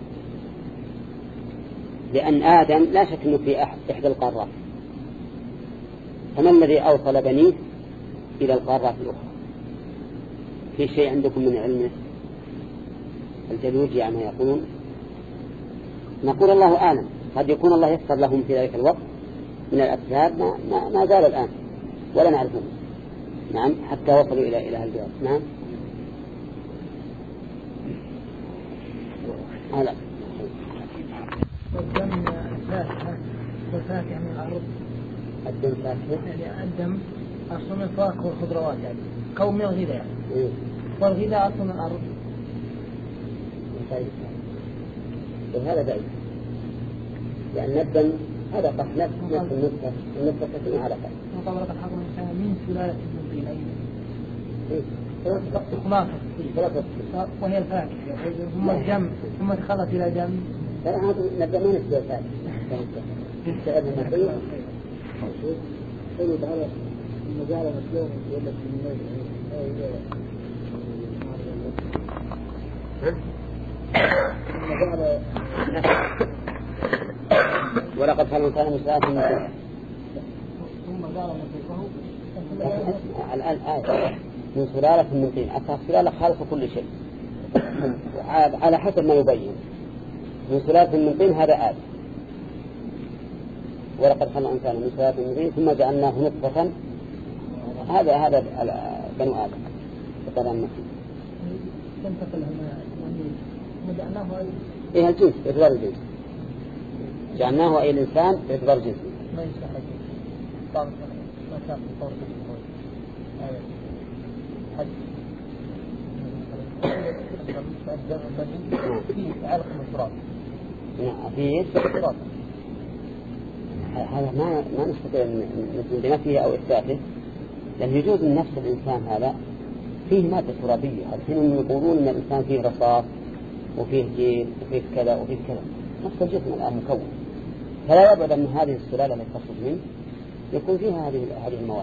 لأن آدم لا شك أنه في إحدى القارات، فما الذي أوصل بنيه إلى القارات الأخرى؟ في شيء عندكم من علم الجيولوجيا ما يقولون؟ نقول الله أعلم، قد يكون الله يسر لهم في ذلك الوقت من الأسباب ما, ما, ما زال الآن ولا نعرفهم. نعم، حتى وصلوا إلى إلى البلاد. نعم. هذا الدم الفاكهة والفاكهة من الأرض. الدم فاكهة يعني الدم أصل من الفواكه والخضروات، يعني كون من الغذاء يعني. إيه؟ والغذاء أصل من الأرض. وهذا بعيد، لأن الدم هذا قص نفس نفس النسخة النسخة تكون على قص. وطبعا الحق من سلالة من طين أيضا. ثلاثة خلاصة. ثلاثة. وهي الفاكهة ثم الجم ثم تخلط إلى جم. ترى هذا نبدأ ما نسبة ثانية. استعدنا نقول. حلو تعالى المجال مسلوم يقول لك من المجال ولقد خلقنا الإنسان من سلالة من طين. ثم قال الآن آية من سلالة من طين. أصلا سلالة خالصة كل شيء على حسب ما يبين. من سلالة من طين هذا آية. ولقد خلقنا الإنسان من سلالة من طين ثم جعلناه نطفة. هذا هذا بنو آدم فقد النسي. تنتقل هنا وجعلناه إيه الجنس إعتبار الجنس. جعلناه أي الإنسان إعتبار الجنس. ما يصلح الجنس. طبعا ما كان طور الجنس. هذا حد. في علق التراب. نعم في التراب. هذا ما ما نستطيع نقول بنفيه أو إثباته، لأن يجوز من نفس الإنسان هذا فيه مادة ترابية. الحين يقولون أن الإنسان فيه رصاص وفيه جيل وفيه كذا وفيه كذا، نفس الجسم الآن مكون، فلا يبعد أن هذه السلالة التي تخرج منه يكون فيها هذه هذه المواد.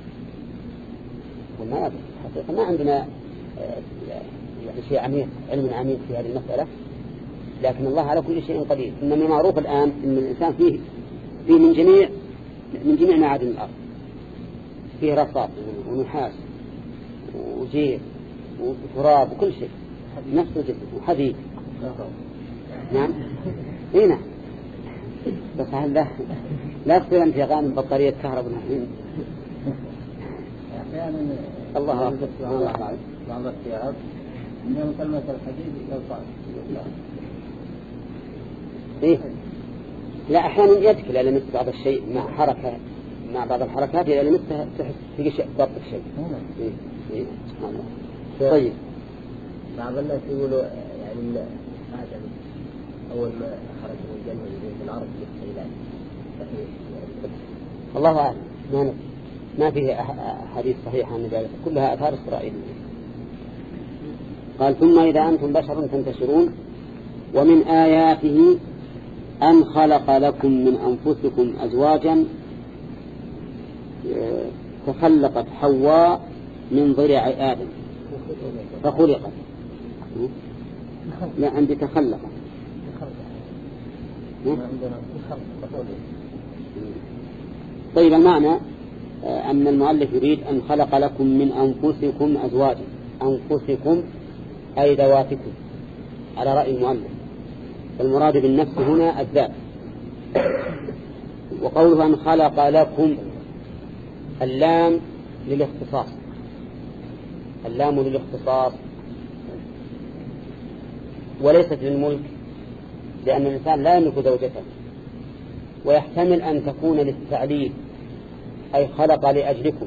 وما حقيقة ما عندنا يعني شيء عميق، علم عميق في هذه المسألة، لكن الله على كل شيء قدير. إنما معروف الآن أن الإنسان فيه فيه من جميع من جميع معادن الأرض، فيه رصاص ونحاس وجير وتراب وكل شيء نفس الجسم وحديد. نعم هنا بس هذا لا تصير أنت غانم بطارية كهرباء الحين. أحيانا الله أكبر. الله أعلم. بعض الثياب إنهم كلمة الحديد يرفع. إيه لا أحيانا يدك إلى لمس بعض الشيء مع حركة مع بعض الحركات إلى لمسها تحس في شيء ضبط شيء. إيه إيه سبحان الله. طيب بعض الناس يقولوا يعني آدم أول ما خرج من الجنة في الأرض بالخيلات. الله أعلم ما نفس ما فيه حديث صحيح عن ذلك، كلها آثار إسرائيل. قال ثم إذا أنتم بشر تنتشرون ومن آياته أن خلق لكم من أنفسكم أزواجا تخلقت حواء من ضلع آدم فخلقت. لا عندي تخلقت. طيب المعنى أن المؤلف يريد أن خلق لكم من أنفسكم أزواجا، أنفسكم أي ذواتكم على رأي المؤلف، المراد بالنفس هنا الذات. وقوله أن خلق لكم اللام للاختصاص، اللام للاختصاص وليست للملك، لأن الإنسان لا يملك زوجته، ويحتمل أن تكون للتعليل أي خلق لأجلكم،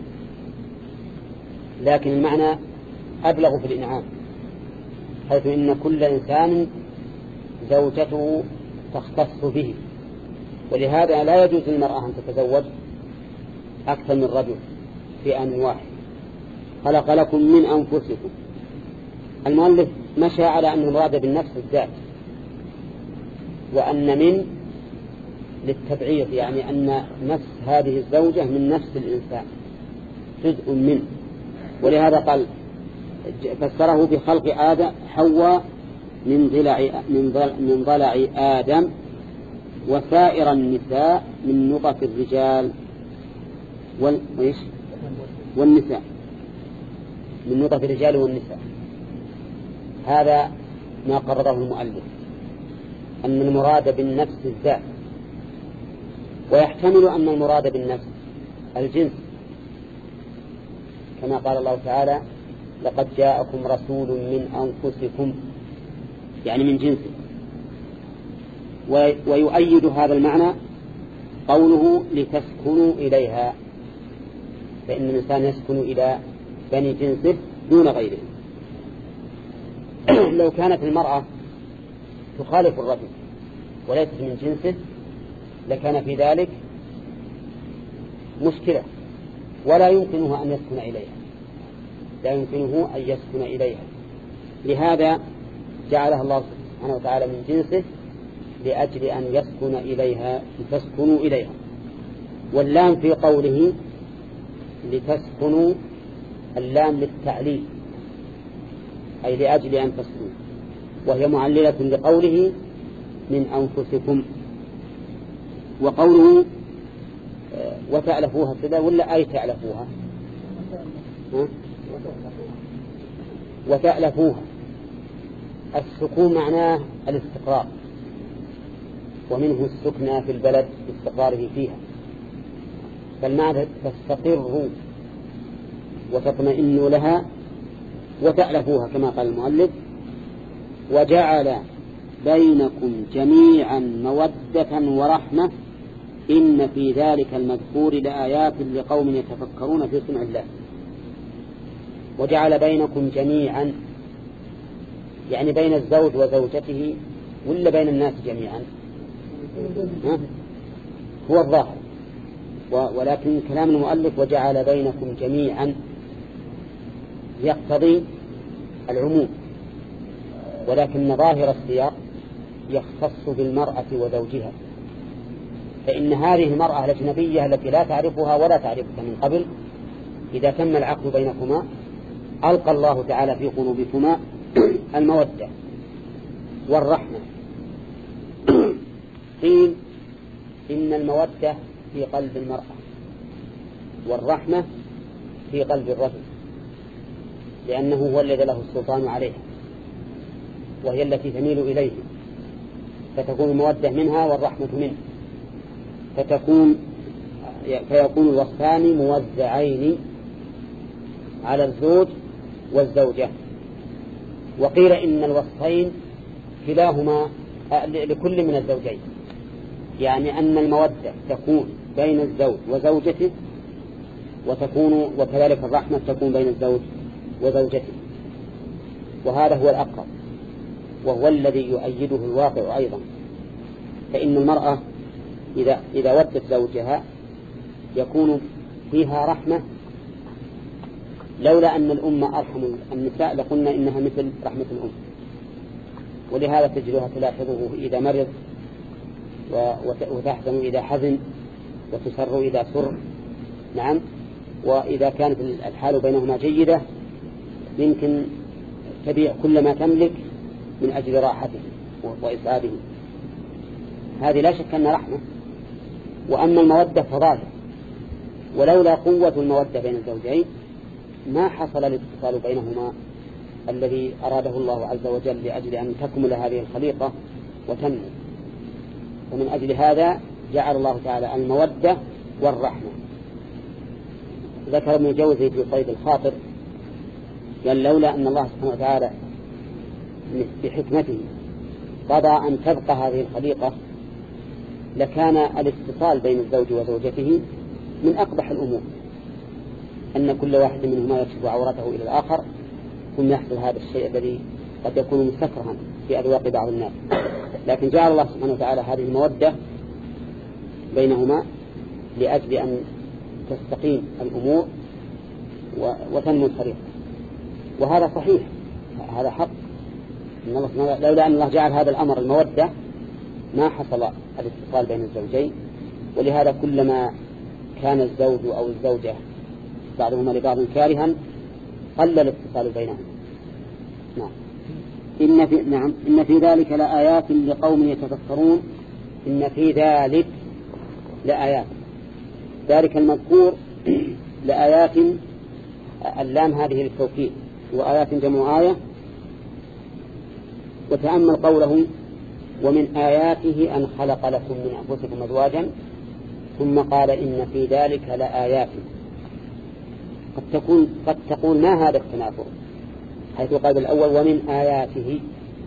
لكن المعنى أبلغ في الإنعام، حيث إن كل إنسان زوجته تختص به، ولهذا لا يجوز للمرأة أن تتزوج أكثر من رجل في آن واحد. خلق لكم من أنفسكم. المؤلف مشى على أن المراد بالنفس الذات، وأن من للتبعيض، يعني أن نفس هذه الزوجة من نفس الإنسان جزء منه، ولهذا قال فسره بخلق آدم حواء من ضلع من ضلع آدم وسائر النساء من نطف الرجال والنساء من نطف الرجال والنساء. هذا ما قرره المؤلف، أن المراد بالنفس الذات، ويحتمل أن المراد بالنفس الجنس، كما قال الله تعالى لقد جاءكم رسول من أنفسكم، يعني من جنسه. ويؤيد هذا المعنى قوله لتسكنوا إليها، فإن الإنسان يسكن إلى بني جنسه دون غيره. لو كانت المرأة تخالف الرجل وليست من جنسه لكان في ذلك مشكلة، ولا يمكنه أن يسكن إليها، لا يمكنه أن يسكن إليها. لهذا جعلها الله سبحانه وتعالى من جنسه لأجل أن يسكن إليها، لتسكنوا إليها. واللام في قوله لتسكنوا اللام للتعليل، أي لأجل أن تسكنوا، وهي معللة لقوله من أنفسكم. وقوله وتألفوها كذا ولا أي تألفوها؟ وتألفوها السكون معناه الاستقرار، ومنه السكنى في البلد باستقراره فيها، فالمعنى تستقروا وتطمئنوا لها وتألفوها كما قال المؤلف وجعل بينكم جميعا مودة ورحمة إن في ذلك المذكور لآيات لقوم يتفكرون في صنع الله. وجعل بينكم جميعا يعني بين الزوج وزوجته ولا بين الناس جميعا؟ ها؟ هو الظاهر، ولكن كلام المؤلف وجعل بينكم جميعا يقتضي العموم، ولكن ظاهر السياق يختص بالمرأة وزوجها، فإن هذه المرأة الأجنبية التي لا تعرفها ولا تعرفك من قبل إذا تم العقد بينكما ألقى الله تعالى في قلوبكما المودة والرحمة. قيل إن المودة في قلب المرأة والرحمة في قلب الرجل، لأنه هو الذي له السلطان عليها، وهي التي تميل إليه، فتكون المودة منها والرحمة منه، فتكون فيكون الوصفان موزعين على الزوج والزوجة. وقيل إن الوصفين كلاهما لكل من الزوجين، يعني أن المودة تكون بين الزوج وزوجته، وتكون وكذلك الرحمة تكون بين الزوج وزوجته، وهذا هو الأقرب وهو الذي يؤيده الواقع أيضا. فإن المرأة إذا, إذا ودت زوجها يكون فيها رحمة، لولا أن الأم أرحم النساء لقلنا إنها مثل رحمة الأم. ولهذا تجدها تلاحظه إذا مرض وتحزن إذا حزن، وتسر إذا سر. نعم. وإذا كانت الحال بينهما جيدة يمكن تبيع كل ما تملك من أجل راحته وإسعاده. هذه لا شك أن رحمة. وأما المودة فظاهر، ولولا قوة المودة بين الزوجين ما حصل الاتصال بينهما الذي أراده الله عز وجل لأجل أن تكمل هذه الخليقة وتنمو. ومن أجل هذا جعل الله تعالى المودة والرحمة. ذكر ابن الجوزي في صيد الخاطر قال لولا أن الله سبحانه وتعالى بحكمته قضى أن تبقى هذه الخليقة لكان الاتصال بين الزوج وزوجته من أقبح الأمور، أن كل واحد منهما يكشف عورته إلى الآخر، ثم يحصل هذا الشيء الذي قد يكون مستكرها في أذواق بعض الناس. لكن جعل الله سبحانه وتعالى هذه المودة بينهما لأجل أن تستقيم الأمور وتنمو الخليقة. وهذا صحيح، هذا حق. إن الله سبحانه لولا أن الله جعل هذا الأمر المودة ما حصل الاتصال بين الزوجين. ولهذا كلما كان الزوج أو الزوجة بعضهما لبعض كارها قل الاتصال بينهم. نعم. إن في نعم إن في ذلك لآيات لقوم يتفكرون. إن في ذلك لآيات، ذلك المذكور لآيات، اللام هذه للتوكيد، وآيات جمع آية. وتأمل قوله ومن آياته أن خلق لكم من أنفسكم أزواجا، ثم قال إن في ذلك لآيات. قد تكون قد تقول ما هذا التنافر، حيث قال الأول ومن آياته،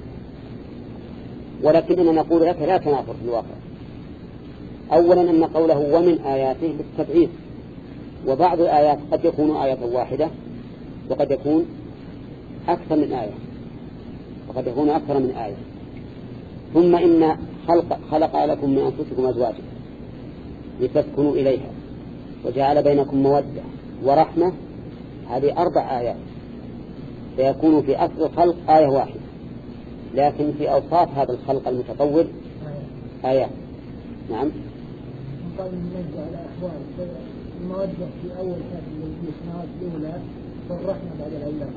ولكننا نقول لك لا تنافر في الواقع. أولا أن قوله ومن آياته بالتبعيض، وبعض الآيات قد يكون آية واحدة وقد يكون أكثر من آية وقد يكون أكثر من آية. ثم إن خلق, خلق لكم من أنفسكم أزواجا لتسكنوا إليها وجعل بينكم مودة ورحمة، هذه أربع آيات، فيكون في أصل الخلق آية واحدة، لكن في أوصاف هذا الخلق المتطور آيات. نعم. قال ننزع على أحوال المودة في أول هذه السنوات الأولى والرحمة بعد الأولاد.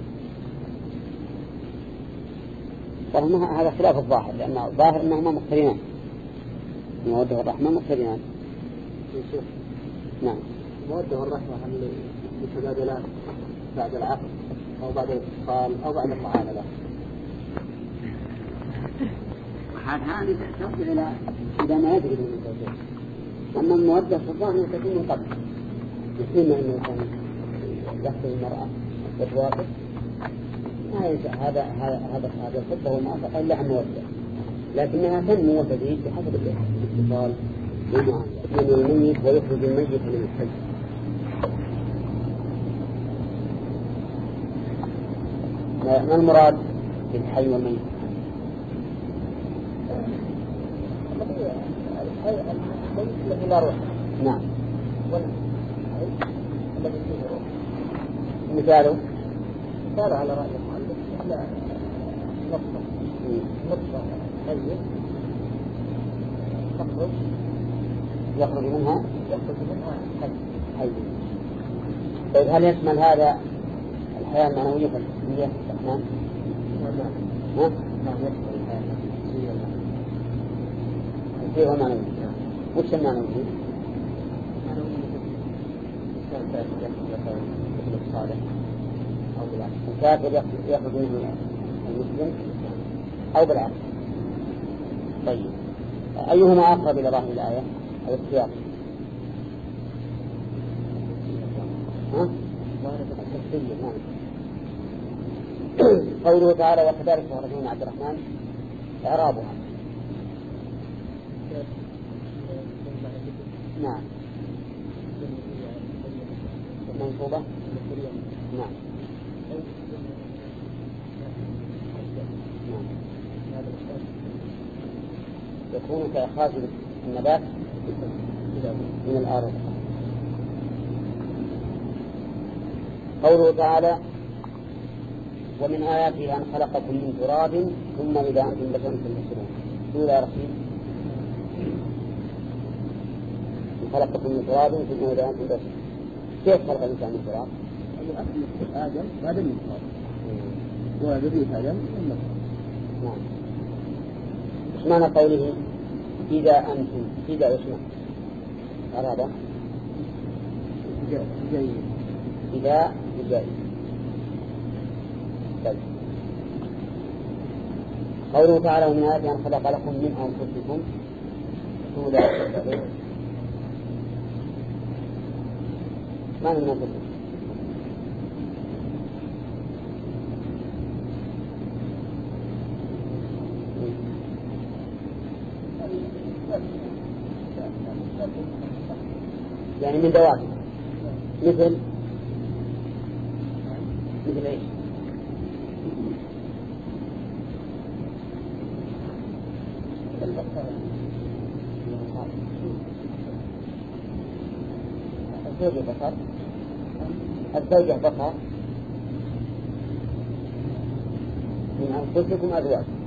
طبعا هذا خلاف الظاهر، لأن الظاهر أنهما مقترنان، المودة والرحمة مقترنان. نعم. المودة والرحمة هل يتبادلان بعد العقد أو بعد الاتصال أو بعد المعاملة؟ هذه تصل إلى إذا ما يدري من الزوجين. أما المودة في الظاهر تكون من قبل، مثل أنه كان يحصل المرأة وتوافق، ما ينفع هذا هذا هذا هذا الخطة والمعاملة إلا عن مودة، لكنها تنمو وتزيد بحسب الاتصال والمعاملة. من الميت ويخرج الميت من الحي. ما المراد بالحي والميت؟ الذي لا روح. نعم. الذي فيه روح. مثاله؟ مثاله على رأي المؤلف مثل نطفة نطفة حية تخرج يخرج منها يخرج منها حي. حي. طيب هل يشمل هذا الحياة المعنوية في الحسية؟ نعم. نعم. ها؟ نعم يشمل الحياة الحسية الحسية والمعنوية. وش المعنوية؟ معنوية الكافر يأخذ مثل الصالح أو بالعكس؟ الكافر يأخذ منه المسلم أو بالعكس. طيب أيهما أقرب إلى ظاهر الآية أو السياق؟ ها؟ نعم. قوله تعالى وكذلك ورثنا عبد الرحمن إعرابها. نعم منصوبة. نعم يكون كإخراج النبات من الأرض. قوله تعالى ومن آياته أن خلقكم من تراب ثم إذا أنتم بشر تنتشرون. قول يا رشيد خلقكم من تراب ثم إذا أنتم بشر. كيف خلق الإنسان من تراب؟ أصل آدم هذا من تراب وذرية آدم من نطفة. نعم. إيش معنى قوله إذا أنتم إذا إيش معنى هذا؟ جاي إذا جاي. طيب. قوله تعالى ومن آياته أن خلق لكم من أنفسكم طولا ما من أنفسكم؟ يعني من دواب مثل مثل ايش؟ الزوجة بصر الزوجة بصر من أنفسكم أزواج